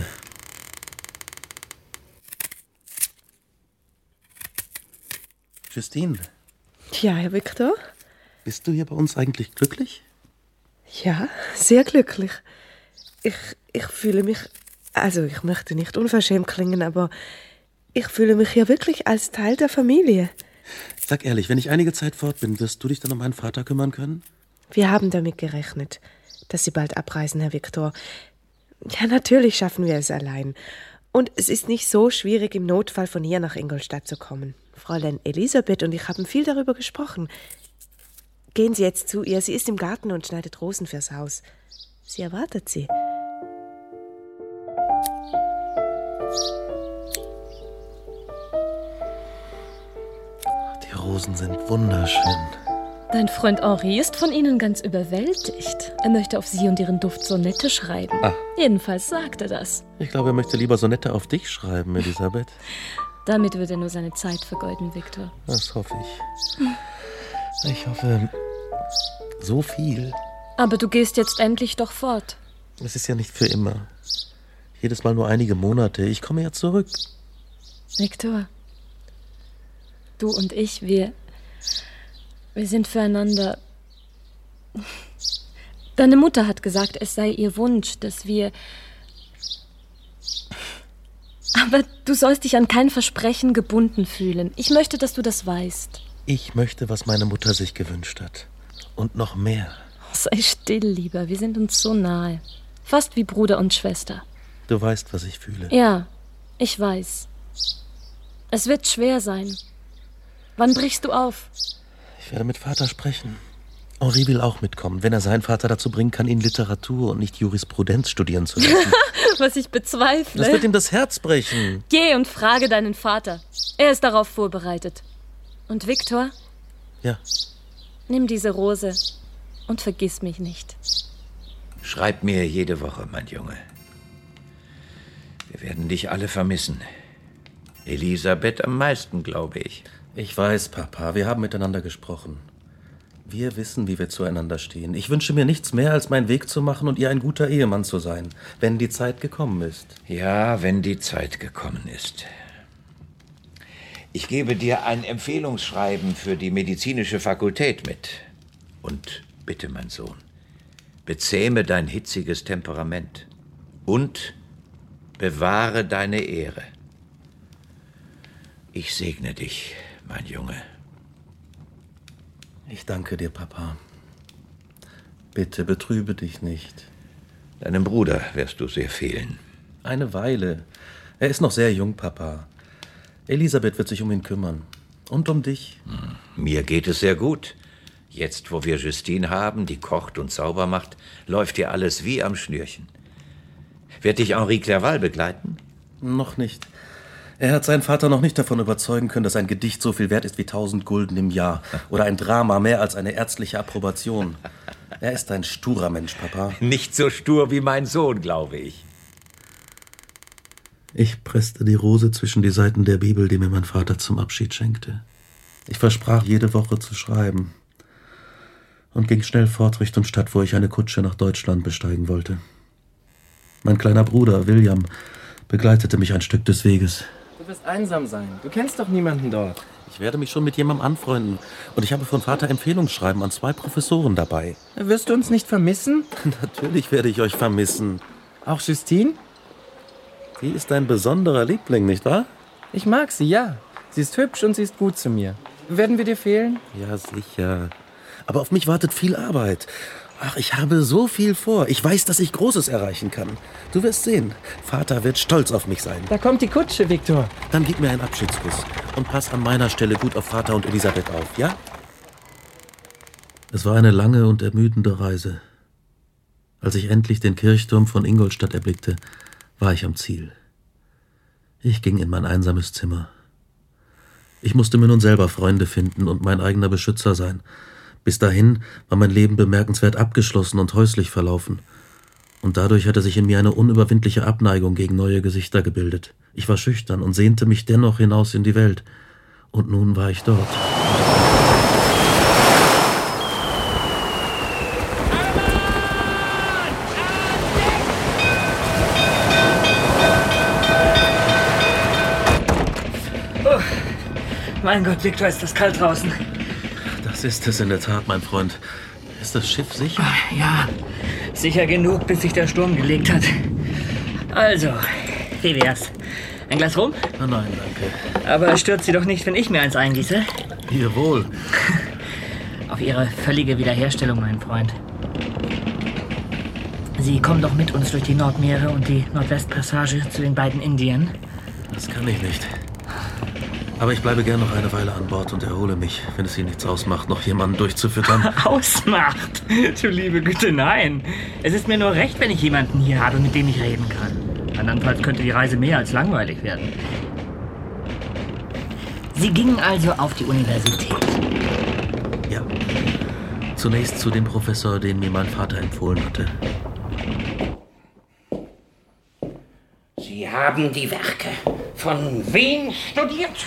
Speaker 9: Justine.
Speaker 15: Ja, Herr Viktor?
Speaker 9: Bist du hier bei uns eigentlich glücklich?
Speaker 15: Ja, sehr glücklich. Ich fühle mich, also ich möchte nicht unverschämt klingen, aber ich fühle mich ja wirklich als Teil der Familie.
Speaker 9: Sag ehrlich, wenn ich einige Zeit fort bin, wirst du dich dann um meinen Vater kümmern können?
Speaker 15: Wir haben damit gerechnet, dass Sie bald abreisen, Herr Viktor. Ja, natürlich schaffen wir es allein. Und es ist nicht so schwierig, im Notfall von hier nach Ingolstadt zu kommen. Fräulein Elisabeth und ich haben viel darüber gesprochen. Gehen Sie jetzt zu ihr. Sie ist im Garten und schneidet Rosen fürs Haus. Sie erwartet Sie.
Speaker 9: Die Rosen sind wunderschön.
Speaker 16: Dein Freund Henri ist von ihnen ganz überwältigt. Er möchte auf sie und ihren Duft Sonette schreiben. Jedenfalls sagt er das.
Speaker 9: Ich glaube, er möchte lieber Sonette auf dich schreiben, Elisabeth.
Speaker 16: Damit wird er nur seine Zeit vergeuden, Viktor.
Speaker 9: Das hoffe ich. Ich hoffe, so viel.
Speaker 16: Aber du gehst jetzt endlich doch fort.
Speaker 9: Es ist ja nicht für immer. Jedes Mal nur einige Monate. Ich komme ja zurück.
Speaker 16: Viktor, du und ich, wir sind füreinander. Deine Mutter hat gesagt, es sei ihr Wunsch, dass wir... Aber du sollst dich an kein Versprechen gebunden fühlen. Ich möchte, dass du das weißt.
Speaker 9: Ich möchte, was meine Mutter sich gewünscht hat. Und noch mehr.
Speaker 16: Sei still, Lieber. Wir sind uns so nahe. Fast wie Bruder und Schwester.
Speaker 9: Du weißt, was ich fühle.
Speaker 16: Ja, ich weiß. Es wird schwer sein. Wann brichst du auf?
Speaker 9: Ich werde mit Vater sprechen. Henri will auch mitkommen, wenn er seinen Vater dazu bringen kann, ihn Literatur und nicht Jurisprudenz studieren zu lassen.
Speaker 16: Was ich bezweifle.
Speaker 9: Das wird ihm das Herz brechen.
Speaker 16: Geh und frage deinen Vater. Er ist darauf vorbereitet. Und Viktor?
Speaker 9: Ja?
Speaker 16: Nimm diese Rose und vergiss mich nicht.
Speaker 11: Schreib mir jede Woche, mein Junge. Wir werden dich alle vermissen. Elisabeth am meisten, glaube ich.
Speaker 9: Ich weiß, Papa, wir haben miteinander gesprochen. Wir wissen, wie wir zueinander stehen. Ich wünsche mir nichts mehr, als meinen Weg zu machen und ihr ein guter Ehemann zu sein, wenn die Zeit gekommen ist.
Speaker 11: Ja, wenn die Zeit gekommen ist. Ich gebe dir ein Empfehlungsschreiben für die medizinische Fakultät mit. Und bitte, mein Sohn, bezähme dein hitziges Temperament und bewahre deine Ehre. Ich segne dich, mein Junge.
Speaker 9: Ich danke dir, Papa. Bitte betrübe dich nicht.
Speaker 11: Deinem Bruder wirst du sehr fehlen.
Speaker 9: Eine Weile. Er ist noch sehr jung, Papa. Elisabeth wird sich um ihn kümmern. Und um dich.
Speaker 11: Mir geht es sehr gut. Jetzt, wo wir Justine haben, die kocht und sauber macht, läuft hier alles wie am Schnürchen. Wird dich Henri Clerval begleiten?
Speaker 9: Noch nicht. Er hat seinen Vater noch nicht davon überzeugen können, dass ein Gedicht so viel wert ist wie 1000 Gulden im Jahr. Oder ein Drama mehr als eine ärztliche Approbation. Er ist ein sturer Mensch, Papa.
Speaker 11: Nicht so stur wie mein Sohn, glaube ich.
Speaker 9: Ich presste die Rose zwischen die Seiten der Bibel, die mir mein Vater zum Abschied schenkte. Ich versprach, jede Woche zu schreiben. Und ging schnell fort Richtung Stadt, wo ich eine Kutsche nach Deutschland besteigen wollte. Mein kleiner Bruder, William, begleitete mich ein Stück des Weges.
Speaker 19: Du wirst einsam sein. Du kennst doch niemanden dort.
Speaker 9: Ich werde mich schon mit jemandem anfreunden. Und ich habe von Vater Empfehlungsschreiben an 2 Professoren dabei.
Speaker 19: Wirst du uns nicht vermissen?
Speaker 9: Natürlich werde ich euch vermissen.
Speaker 19: Auch Justine?
Speaker 9: Sie ist dein besonderer Liebling, nicht wahr?
Speaker 19: Ich mag sie, ja. Sie ist hübsch und sie ist gut zu mir. Werden wir dir fehlen?
Speaker 9: Ja, sicher. Aber auf mich wartet viel Arbeit. Ach, ich habe so viel vor. Ich weiß, dass ich Großes erreichen kann. Du wirst sehen. Vater wird stolz auf mich sein.
Speaker 19: Da kommt die Kutsche, Viktor.
Speaker 9: Dann gib mir einen Abschiedskuss. Und pass an meiner Stelle gut auf Vater und Elisabeth auf, ja? Es war eine lange und ermüdende Reise. Als ich endlich den Kirchturm von Ingolstadt erblickte, war ich am Ziel. Ich ging in mein einsames Zimmer. Ich musste mir nun selber Freunde finden und mein eigener Beschützer sein. Bis dahin war mein Leben bemerkenswert abgeschlossen und häuslich verlaufen. Und dadurch hatte sich in mir eine unüberwindliche Abneigung gegen neue Gesichter gebildet. Ich war schüchtern und sehnte mich dennoch hinaus in die Welt. Und nun war ich dort.
Speaker 3: Oh, mein Gott, Viktor, ist das kalt draußen.
Speaker 9: Das ist es in der Tat, mein Freund. Ist das Schiff sicher?
Speaker 3: Ja, sicher genug, bis sich der Sturm gelegt hat. Also, wie wär's? Ein Glas Rum?
Speaker 9: Oh nein, danke.
Speaker 3: Aber stört Sie doch nicht, wenn ich mir eins eingieße?
Speaker 9: Jawohl.
Speaker 3: Auf Ihre völlige Wiederherstellung, mein Freund. Sie kommen doch mit uns durch die Nordmeere und die Nordwestpassage zu den beiden Indien.
Speaker 9: Das kann ich nicht. Aber ich bleibe gern noch eine Weile an Bord und erhole mich, wenn es Ihnen nichts ausmacht, noch jemanden durchzufüttern.
Speaker 3: Ausmacht? Du liebe Güte, nein. Es ist mir nur recht, wenn ich jemanden hier habe, mit dem ich reden kann. Andernfalls könnte die Reise mehr als langweilig werden. Sie gingen also auf die Universität.
Speaker 9: Ja. Zunächst zu dem Professor, den mir mein Vater empfohlen hatte.
Speaker 7: Sie haben die Werke von wem studiert?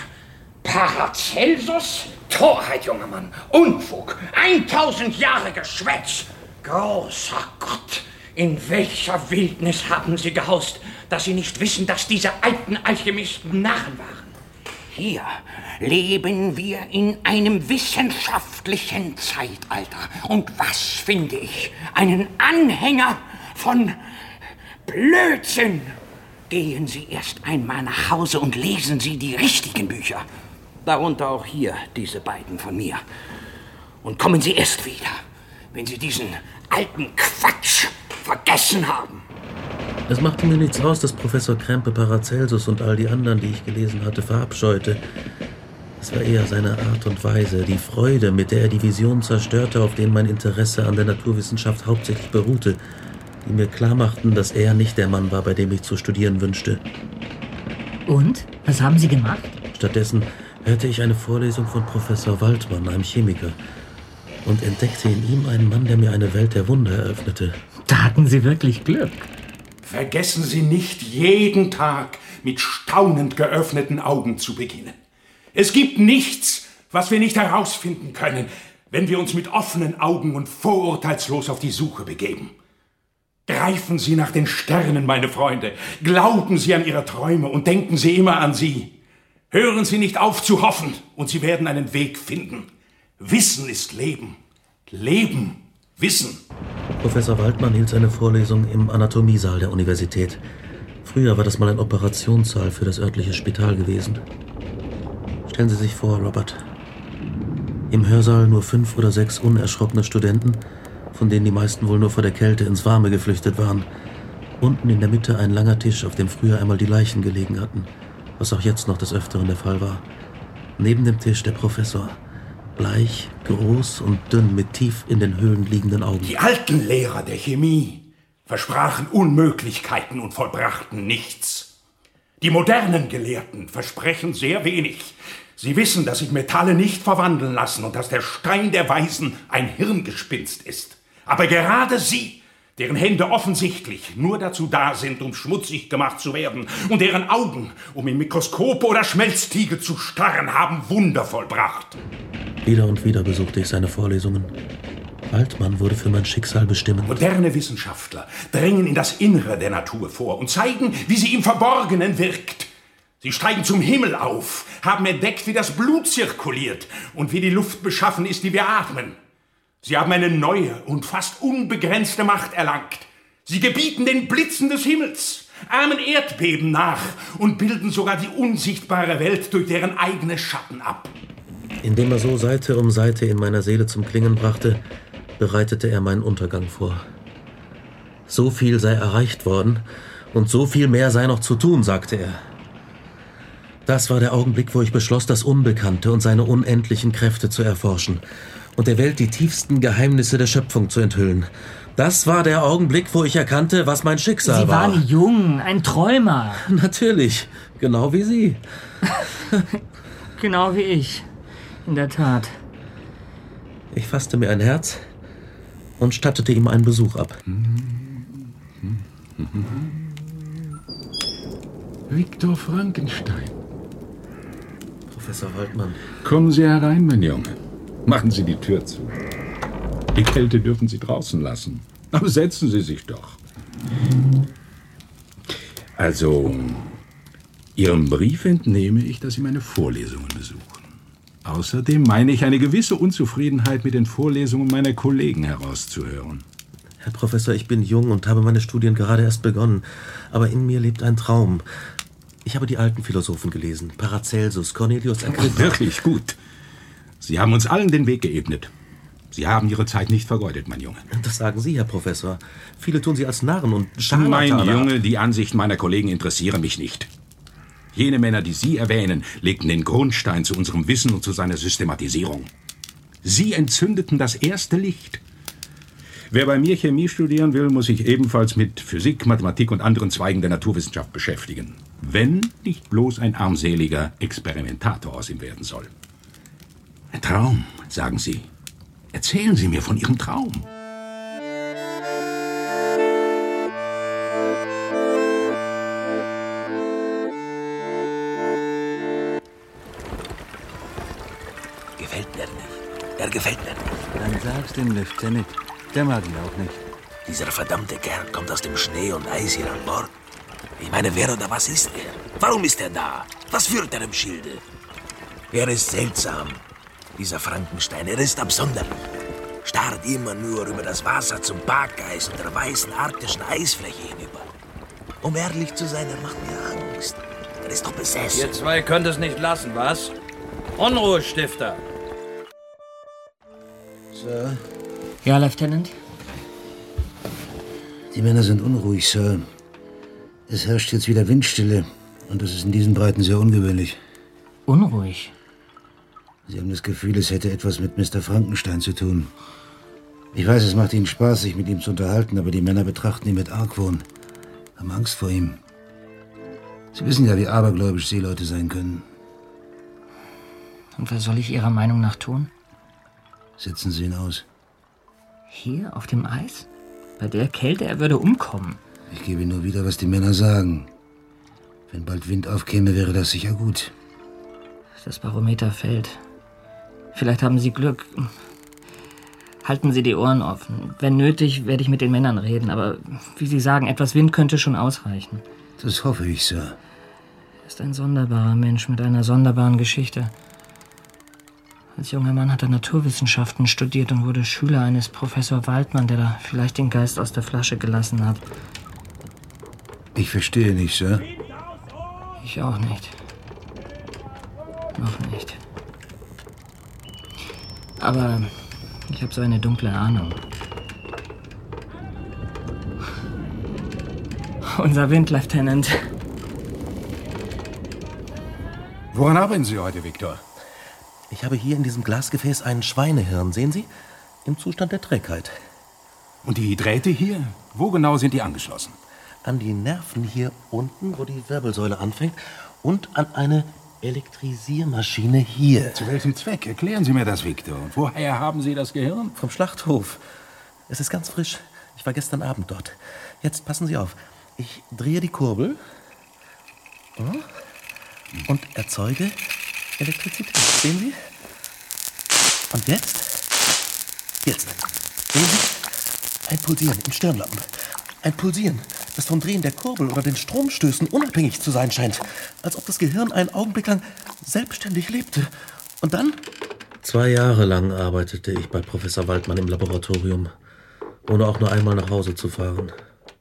Speaker 7: Paracelsus? Torheit, junger Mann. Unfug. 1000 Jahre Geschwätz. Großer Gott. In welcher Wildnis haben Sie gehaust, dass Sie nicht wissen, dass diese alten Alchemisten Narren waren? Hier leben wir in einem wissenschaftlichen Zeitalter. Und was finde ich? Einen Anhänger von Blödsinn. Gehen Sie erst einmal nach Hause und lesen Sie die richtigen Bücher. Darunter auch hier diese beiden von mir. Und kommen Sie erst wieder, wenn Sie diesen alten Quatsch vergessen haben.
Speaker 9: Es machte mir nichts aus, dass Professor Krempe Paracelsus und all die anderen, die ich gelesen hatte, verabscheute. Es war eher seine Art und Weise, die Freude, mit der er die Visionen zerstörte, auf denen mein Interesse an der Naturwissenschaft hauptsächlich beruhte, die mir klarmachten, dass er nicht der Mann war, bei dem ich zu studieren wünschte.
Speaker 3: Und? Was haben Sie gemacht?
Speaker 9: Stattdessen hörte ich eine Vorlesung von Professor Waldmann, einem Chemiker, und entdeckte in ihm einen Mann, der mir eine Welt der Wunder eröffnete.
Speaker 3: Da hatten Sie wirklich Glück.
Speaker 20: Vergessen Sie nicht, jeden Tag mit staunend geöffneten Augen zu beginnen. Es gibt nichts, was wir nicht herausfinden können, wenn wir uns mit offenen Augen und vorurteilslos auf die Suche begeben. Greifen Sie nach den Sternen, meine Freunde. Glauben Sie an Ihre Träume und denken Sie immer an sie. Hören Sie nicht auf zu hoffen und Sie werden einen Weg finden. Wissen ist Leben. Leben, Wissen.
Speaker 9: Professor Waldmann hielt seine Vorlesung im Anatomiesaal der Universität. Früher war das mal ein Operationssaal für das örtliche Spital gewesen. Stellen Sie sich vor, Robert. Im Hörsaal nur 5 oder 6 unerschrockene Studenten, von denen die meisten wohl nur vor der Kälte ins Warme geflüchtet waren. Unten in der Mitte ein langer Tisch, auf dem früher einmal die Leichen gelegen hatten, was auch jetzt noch des Öfteren der Fall war. Neben dem Tisch der Professor, bleich, groß und dünn mit tief in den Höhlen liegenden Augen.
Speaker 20: Die alten Lehrer der Chemie versprachen Unmöglichkeiten und vollbrachten nichts. Die modernen Gelehrten versprechen sehr wenig. Sie wissen, dass sich Metalle nicht verwandeln lassen und dass der Stein der Weisen ein Hirngespinst ist. Aber gerade Sie, deren Hände offensichtlich nur dazu da sind, um schmutzig gemacht zu werden, und deren Augen, um in Mikroskope oder Schmelztiegel zu starren, haben Wunder vollbracht.
Speaker 9: Wieder und wieder besuchte ich seine Vorlesungen. Waldmann wurde für mein Schicksal bestimmend.
Speaker 20: Moderne Wissenschaftler dringen in das Innere der Natur vor und zeigen, wie sie im Verborgenen wirkt. Sie steigen zum Himmel auf, haben entdeckt, wie das Blut zirkuliert und wie die Luft beschaffen ist, die wir atmen. Sie haben eine neue und fast unbegrenzte Macht erlangt. Sie gebieten den Blitzen des Himmels, ahmen Erdbeben nach und bilden sogar die unsichtbare Welt durch deren eigene Schatten ab.
Speaker 9: Indem er so Seite um Seite in meiner Seele zum Klingen brachte, bereitete er meinen Untergang vor. So viel sei erreicht worden und so viel mehr sei noch zu tun, sagte er. Das war der Augenblick, wo ich beschloss, das Unbekannte und seine unendlichen Kräfte zu erforschen und der Welt die tiefsten Geheimnisse der Schöpfung zu enthüllen. Das war der Augenblick, wo ich erkannte, was mein Schicksal war.
Speaker 3: Sie waren jung, ein Träumer.
Speaker 9: Natürlich, genau wie Sie.
Speaker 3: Genau wie ich, in der Tat.
Speaker 9: Ich fasste mir ein Herz und stattete ihm einen Besuch ab.
Speaker 21: Viktor Frankenstein.
Speaker 9: Professor Waldmann.
Speaker 21: Kommen Sie herein, mein Junge. Machen Sie die Tür zu. Die Kälte dürfen Sie draußen lassen. Aber setzen Sie sich doch. Also, Ihrem Brief entnehme ich, dass Sie meine Vorlesungen besuchen. Außerdem meine ich, eine gewisse Unzufriedenheit mit den Vorlesungen meiner Kollegen herauszuhören.
Speaker 9: Herr Professor, ich bin jung und habe meine Studien gerade erst begonnen. Aber in mir lebt ein Traum. Ich habe die alten Philosophen gelesen. Paracelsus, Cornelius Agrippa.
Speaker 21: Wirklich gut. Sie haben uns allen den Weg geebnet. Sie haben Ihre Zeit nicht vergeudet, mein Junge.
Speaker 9: Das sagen Sie, Herr Professor. Viele tun Sie als Narren und Scharlataner.
Speaker 21: Mein Junge, die Ansichten meiner Kollegen interessieren mich nicht. Jene Männer, die Sie erwähnen, legten den Grundstein zu unserem Wissen und zu seiner Systematisierung. Sie entzündeten das erste Licht. Wer bei mir Chemie studieren will, muss sich ebenfalls mit Physik, Mathematik und anderen Zweigen der Naturwissenschaft beschäftigen. Wenn nicht bloß ein armseliger Experimentator aus ihm werden soll. Ein Traum, sagen Sie. Erzählen Sie mir von Ihrem Traum.
Speaker 5: Gefällt mir nicht. Er gefällt mir nicht.
Speaker 8: Dann sag's dem Lieutenant. Der mag ihn auch nicht.
Speaker 5: Dieser verdammte Kerl kommt aus dem Schnee und Eis hier an Bord. Ich meine, wer oder was ist er? Warum ist er da? Was führt er im Schilde? Er ist seltsam. Dieser Frankenstein, er ist absonderlich. Starrt immer nur über das Wasser zum Parkeis und der weißen arktischen Eisfläche hinüber. Um ehrlich zu sein, er macht mir Angst. Er ist doch besessen.
Speaker 22: Ihr zwei könnt es nicht lassen, was? Unruhestifter.
Speaker 5: Sir?
Speaker 3: Ja, Lieutenant?
Speaker 5: Die Männer sind unruhig, Sir. Es herrscht jetzt wieder Windstille. Und das ist in diesen Breiten sehr ungewöhnlich.
Speaker 3: Unruhig?
Speaker 5: Sie haben das Gefühl, es hätte etwas mit Mr. Frankenstein zu tun. Ich weiß, es macht Ihnen Spaß, sich mit ihm zu unterhalten, aber die Männer betrachten ihn mit Argwohn, haben Angst vor ihm. Sie wissen ja, wie abergläubisch Seeleute sein können.
Speaker 3: Und was soll ich Ihrer Meinung nach tun?
Speaker 5: Setzen Sie ihn aus.
Speaker 3: Hier, auf dem Eis? Bei der Kälte, er würde umkommen.
Speaker 5: Ich gebe nur wieder, was die Männer sagen. Wenn bald Wind aufkäme, wäre das sicher gut.
Speaker 3: Das Barometer fällt. Vielleicht haben Sie Glück. Halten Sie die Ohren offen. Wenn nötig, werde ich mit den Männern reden. Aber wie Sie sagen, etwas Wind könnte schon ausreichen.
Speaker 5: Das hoffe ich, Sir.
Speaker 3: Er ist ein sonderbarer Mensch mit einer sonderbaren Geschichte. Als junger Mann hat er Naturwissenschaften studiert und wurde Schüler eines Professor Waldmann, der da vielleicht den Geist aus der Flasche gelassen hat.
Speaker 5: Ich verstehe nicht, Sir.
Speaker 3: Ich auch nicht. Noch nicht. Aber ich habe so eine dunkle Ahnung. Unser Wind, Lieutenant.
Speaker 21: Woran arbeiten Sie heute, Viktor?
Speaker 9: Ich habe hier in diesem Glasgefäß einen Schweinehirn, sehen Sie? Im Zustand der Trägheit.
Speaker 21: Und die Drähte hier? Wo genau sind die angeschlossen?
Speaker 9: An die Nerven hier unten, wo die Wirbelsäule anfängt, und an eine Elektrisiermaschine hier.
Speaker 21: Zu welchem Zweck? Erklären Sie mir das, Viktor. Und woher haben Sie das Gehirn?
Speaker 9: Vom Schlachthof. Es ist ganz frisch. Ich war gestern Abend dort. Jetzt passen Sie auf. Ich drehe die Kurbel und erzeuge Elektrizität. Sehen Sie? Und jetzt? Jetzt. Sehen Sie? Ein Pulsieren im Stirnlappen. Ein Pulsieren. das vom Drehen der Kurbel oder den Stromstößen unabhängig zu sein scheint. Als ob das Gehirn einen Augenblick lang selbstständig lebte. Und dann? 2 Jahre lang arbeitete ich bei Professor Waldmann im Laboratorium, ohne auch nur einmal nach Hause zu fahren.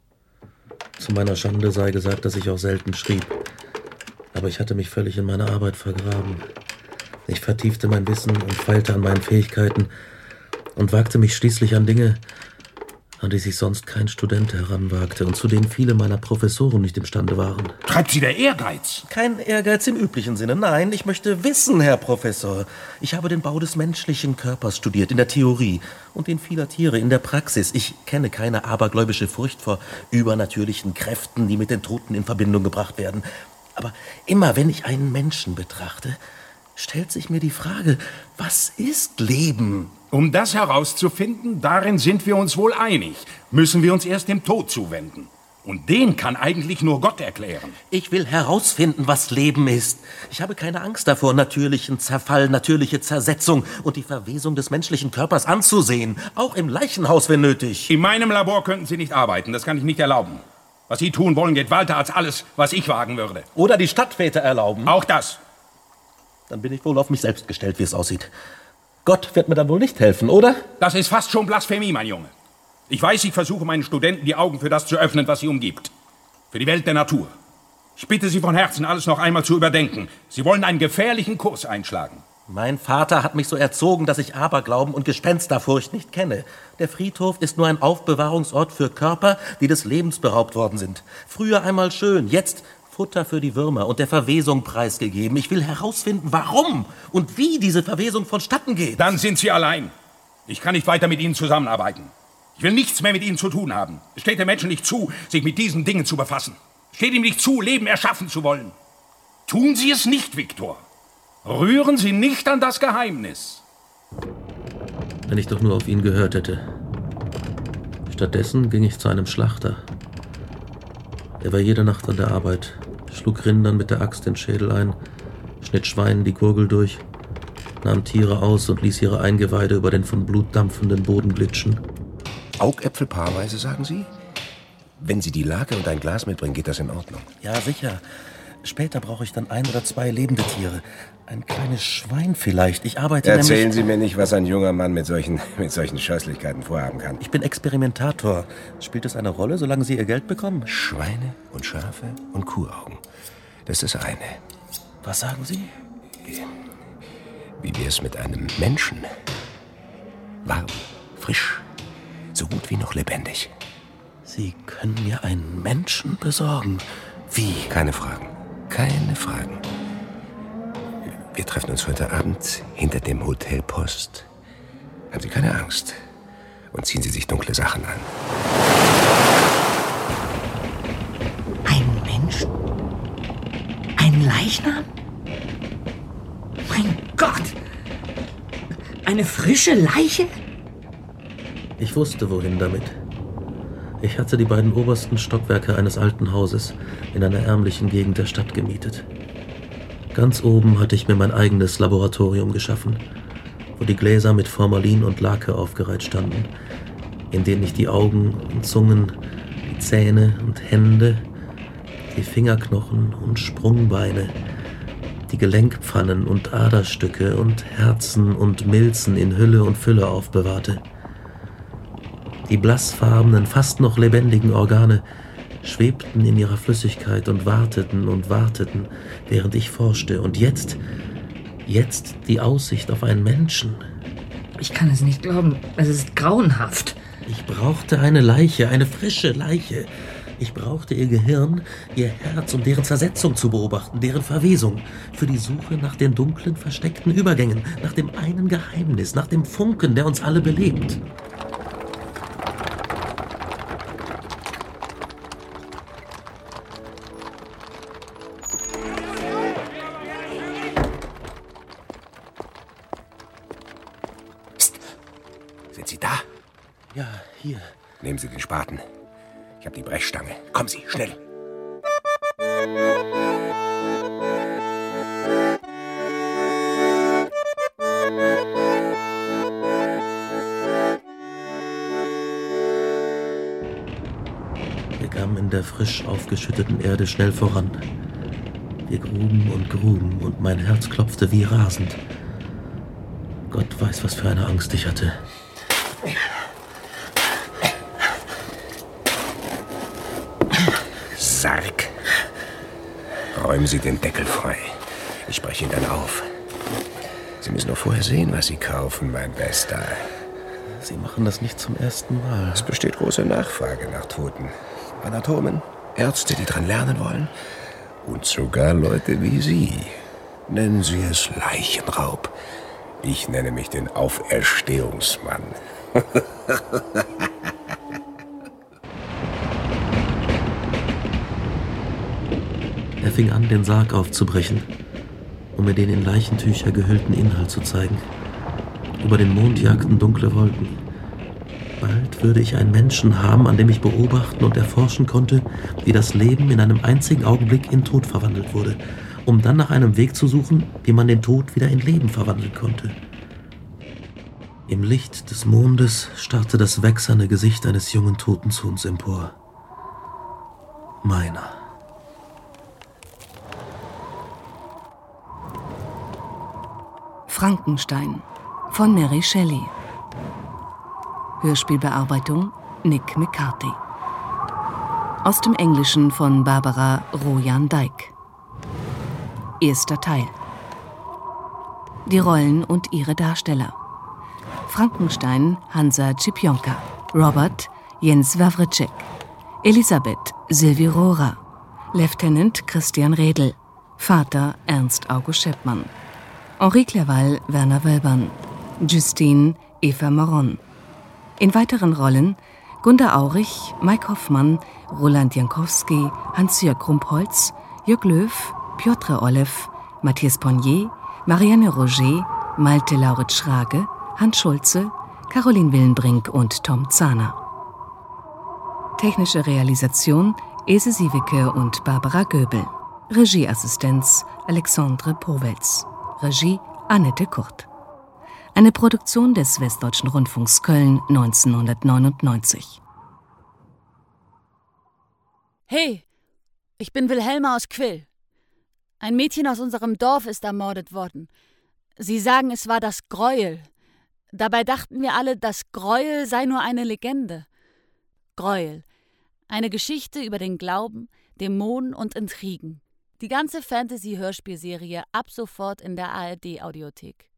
Speaker 9: Zu meiner Schande sei gesagt, dass ich auch selten schrieb. Aber ich hatte mich völlig in meine Arbeit vergraben. Ich vertiefte mein Wissen und feilte an meinen Fähigkeiten und wagte mich schließlich an Dinge, an die sich sonst kein Student heranwagte und zu denen viele meiner Professoren nicht imstande waren.
Speaker 20: Treibt Sie der Ehrgeiz?
Speaker 9: Kein Ehrgeiz im üblichen Sinne, nein. Ich möchte wissen, Herr Professor. Ich habe den Bau des menschlichen Körpers studiert, in der Theorie und den vieler Tiere in der Praxis. Ich kenne keine abergläubische Furcht vor übernatürlichen Kräften, die mit den Toten in Verbindung gebracht werden. Aber immer wenn ich einen Menschen betrachte, stellt sich mir die Frage, was ist Leben?
Speaker 20: Um das herauszufinden, darin sind wir uns wohl einig, müssen wir uns erst dem Tod zuwenden. Und den kann eigentlich nur Gott erklären.
Speaker 9: Ich will herausfinden, was Leben ist. Ich habe keine Angst davor, natürlichen Zerfall, natürliche Zersetzung und die Verwesung des menschlichen Körpers anzusehen. Auch im Leichenhaus, wenn nötig.
Speaker 20: In meinem Labor könnten Sie nicht arbeiten, das kann ich nicht erlauben. Was Sie tun wollen, geht weiter als alles, was ich wagen würde.
Speaker 9: Oder die Stadtväter erlauben.
Speaker 20: Auch das.
Speaker 9: Dann bin ich wohl auf mich selbst gestellt, wie es aussieht. Gott wird mir dann wohl nicht helfen, oder?
Speaker 20: Das ist fast schon Blasphemie, mein Junge. Ich weiß, ich versuche meinen Studenten die Augen für das zu öffnen, was sie umgibt. Für die Welt der Natur. Ich bitte Sie von Herzen, alles noch einmal zu überdenken. Sie wollen einen gefährlichen Kurs einschlagen.
Speaker 9: Mein Vater hat mich so erzogen, dass ich Aberglauben und Gespensterfurcht nicht kenne. Der Friedhof ist nur ein Aufbewahrungsort für Körper, die des Lebens beraubt worden sind. Früher einmal schön, jetzt Futter für die Würmer und der Verwesung preisgegeben. Ich will herausfinden, warum und wie diese Verwesung vonstatten geht.
Speaker 20: Dann sind Sie allein. Ich kann nicht weiter mit Ihnen zusammenarbeiten. Ich will nichts mehr mit Ihnen zu tun haben. Es steht dem Menschen nicht zu, sich mit diesen Dingen zu befassen. Es steht ihm nicht zu, Leben erschaffen zu wollen. Tun Sie es nicht, Viktor. Rühren Sie nicht an das Geheimnis.
Speaker 9: Wenn ich doch nur auf ihn gehört hätte. Stattdessen ging ich zu einem Schlachter. Er war jede Nacht an der Arbeit, schlug Rindern mit der Axt den Schädel ein, schnitt Schweinen die Gurgel durch, nahm Tiere aus und ließ ihre Eingeweide über den von Blut dampfenden Boden glitschen.
Speaker 1: Augäpfel paarweise, sagen Sie? Wenn Sie die Lake und ein Glas mitbringen, geht das in Ordnung.
Speaker 9: Ja, sicher. Später brauche ich dann 1 oder 2 lebende Tiere. Ein kleines Schwein vielleicht. Ich arbeite
Speaker 1: Erzählen Sie mir nicht, was ein junger Mann mit solchen Scheußlichkeiten vorhaben kann.
Speaker 9: Ich bin Experimentator. Spielt es eine Rolle, solange Sie Ihr Geld bekommen?
Speaker 1: Schweine und Schafe und Kuhaugen. Das ist das eine.
Speaker 9: Was sagen Sie?
Speaker 1: Wie wär's mit einem Menschen? Warm, frisch, so gut wie noch lebendig.
Speaker 9: Sie können mir einen Menschen besorgen? Wie?
Speaker 1: Keine Fragen. Keine Fragen. Wir treffen uns heute Abend hinter dem Hotel Post. Haben Sie keine Angst. Und ziehen Sie sich dunkle Sachen an.
Speaker 12: Ein Mensch? Ein Leichnam? Mein Gott! Eine frische Leiche?
Speaker 9: Ich wusste, wohin damit. Ich hatte die beiden obersten Stockwerke eines alten Hauses in einer ärmlichen Gegend der Stadt gemietet. Ganz oben hatte ich mir mein eigenes Laboratorium geschaffen, wo die Gläser mit Formalin und Lake aufgereiht standen, in denen ich die Augen und Zungen, die Zähne und Hände, die Fingerknochen und Sprungbeine, die Gelenkpfannen und Aderstücke und Herzen und Milzen in Hülle und Fülle aufbewahrte. Die blassfarbenen, fast noch lebendigen Organe schwebten in ihrer Flüssigkeit und warteten, während ich forschte. Und jetzt die Aussicht auf einen Menschen.
Speaker 12: Ich kann es nicht glauben. Es ist grauenhaft.
Speaker 9: Ich brauchte eine Leiche, eine frische Leiche. Ich brauchte ihr Gehirn, ihr Herz, um deren Zersetzung zu beobachten, deren Verwesung. Für die Suche nach den dunklen, versteckten Übergängen, nach dem einen Geheimnis, nach dem Funken, der uns alle belebt.
Speaker 1: Sind Sie da?
Speaker 9: Ja, hier.
Speaker 1: Nehmen Sie den Spaten. Ich habe die Brechstange. Kommen Sie, schnell.
Speaker 9: kam in der frisch aufgeschütteten Erde schnell voran. Wir gruben und mein Herz klopfte wie rasend. Gott weiß, was für eine Angst ich hatte.
Speaker 1: Sarg. Räumen Sie den Deckel frei. Ich breche ihn dann auf. Sie müssen nur vorher sehen, was Sie kaufen, mein Bester.
Speaker 9: Sie machen das nicht zum ersten Mal.
Speaker 1: Es besteht große Nachfrage nach Toten. Anatomen, Ärzte, die dran lernen wollen. Und sogar Leute wie Sie. Nennen Sie es Leichenraub. Ich nenne mich den Auferstehungsmann.
Speaker 9: Er fing an, den Sarg aufzubrechen, um mir den in Leichentücher gehüllten Inhalt zu zeigen. Über den Mond jagten dunkle Wolken. Bald würde ich einen Menschen haben, an dem ich beobachten und erforschen konnte, wie das Leben in einem einzigen Augenblick in Tod verwandelt wurde, um dann nach einem Weg zu suchen, wie man den Tod wieder in Leben verwandeln konnte. Im Licht des Mondes starrte das wächserne Gesicht eines jungen Toten zu uns empor. Meiner.
Speaker 2: Frankenstein von Mary Shelley. Hörspielbearbeitung Nick McCarthy. Aus dem Englischen von Barbara Rojan-Dyke. Erster Teil. Die Rollen und ihre Darsteller. Frankenstein Hansa Cipionka, Robert Jens Wawrczyk, Elisabeth Sylvie Rohrer, Lieutenant Christian Redl, Vater Ernst August Scheppmann, Henri Clerval Werner Wölbern, Justine Eva Moron. In weiteren Rollen Gunda Aurich, Mike Hoffmann, Roland Jankowski, Hans-Jörg Krumpholz, Jörg Löw, Piotr Olew, Matthias Ponnier, Marianne Roger, Malte Lauritz Schrage, Hans Schulze, Caroline Willenbrink und Tom Zahner. Technische Realisation Ese Siewicke und Barbara Göbel. Regieassistenz Alexandre Powels. Regie Annette Kurt. Eine Produktion des Westdeutschen Rundfunks Köln 1999.
Speaker 4: Hey, ich bin Wilhelma aus Quill. Ein Mädchen aus unserem Dorf ist ermordet worden. Sie sagen, es war das Greuel. Dabei dachten wir alle, das Greuel sei nur eine Legende. Greuel. Eine Geschichte über den Glauben, Dämonen und Intrigen. Die ganze Fantasy-Hörspielserie ab sofort in der ARD-Audiothek.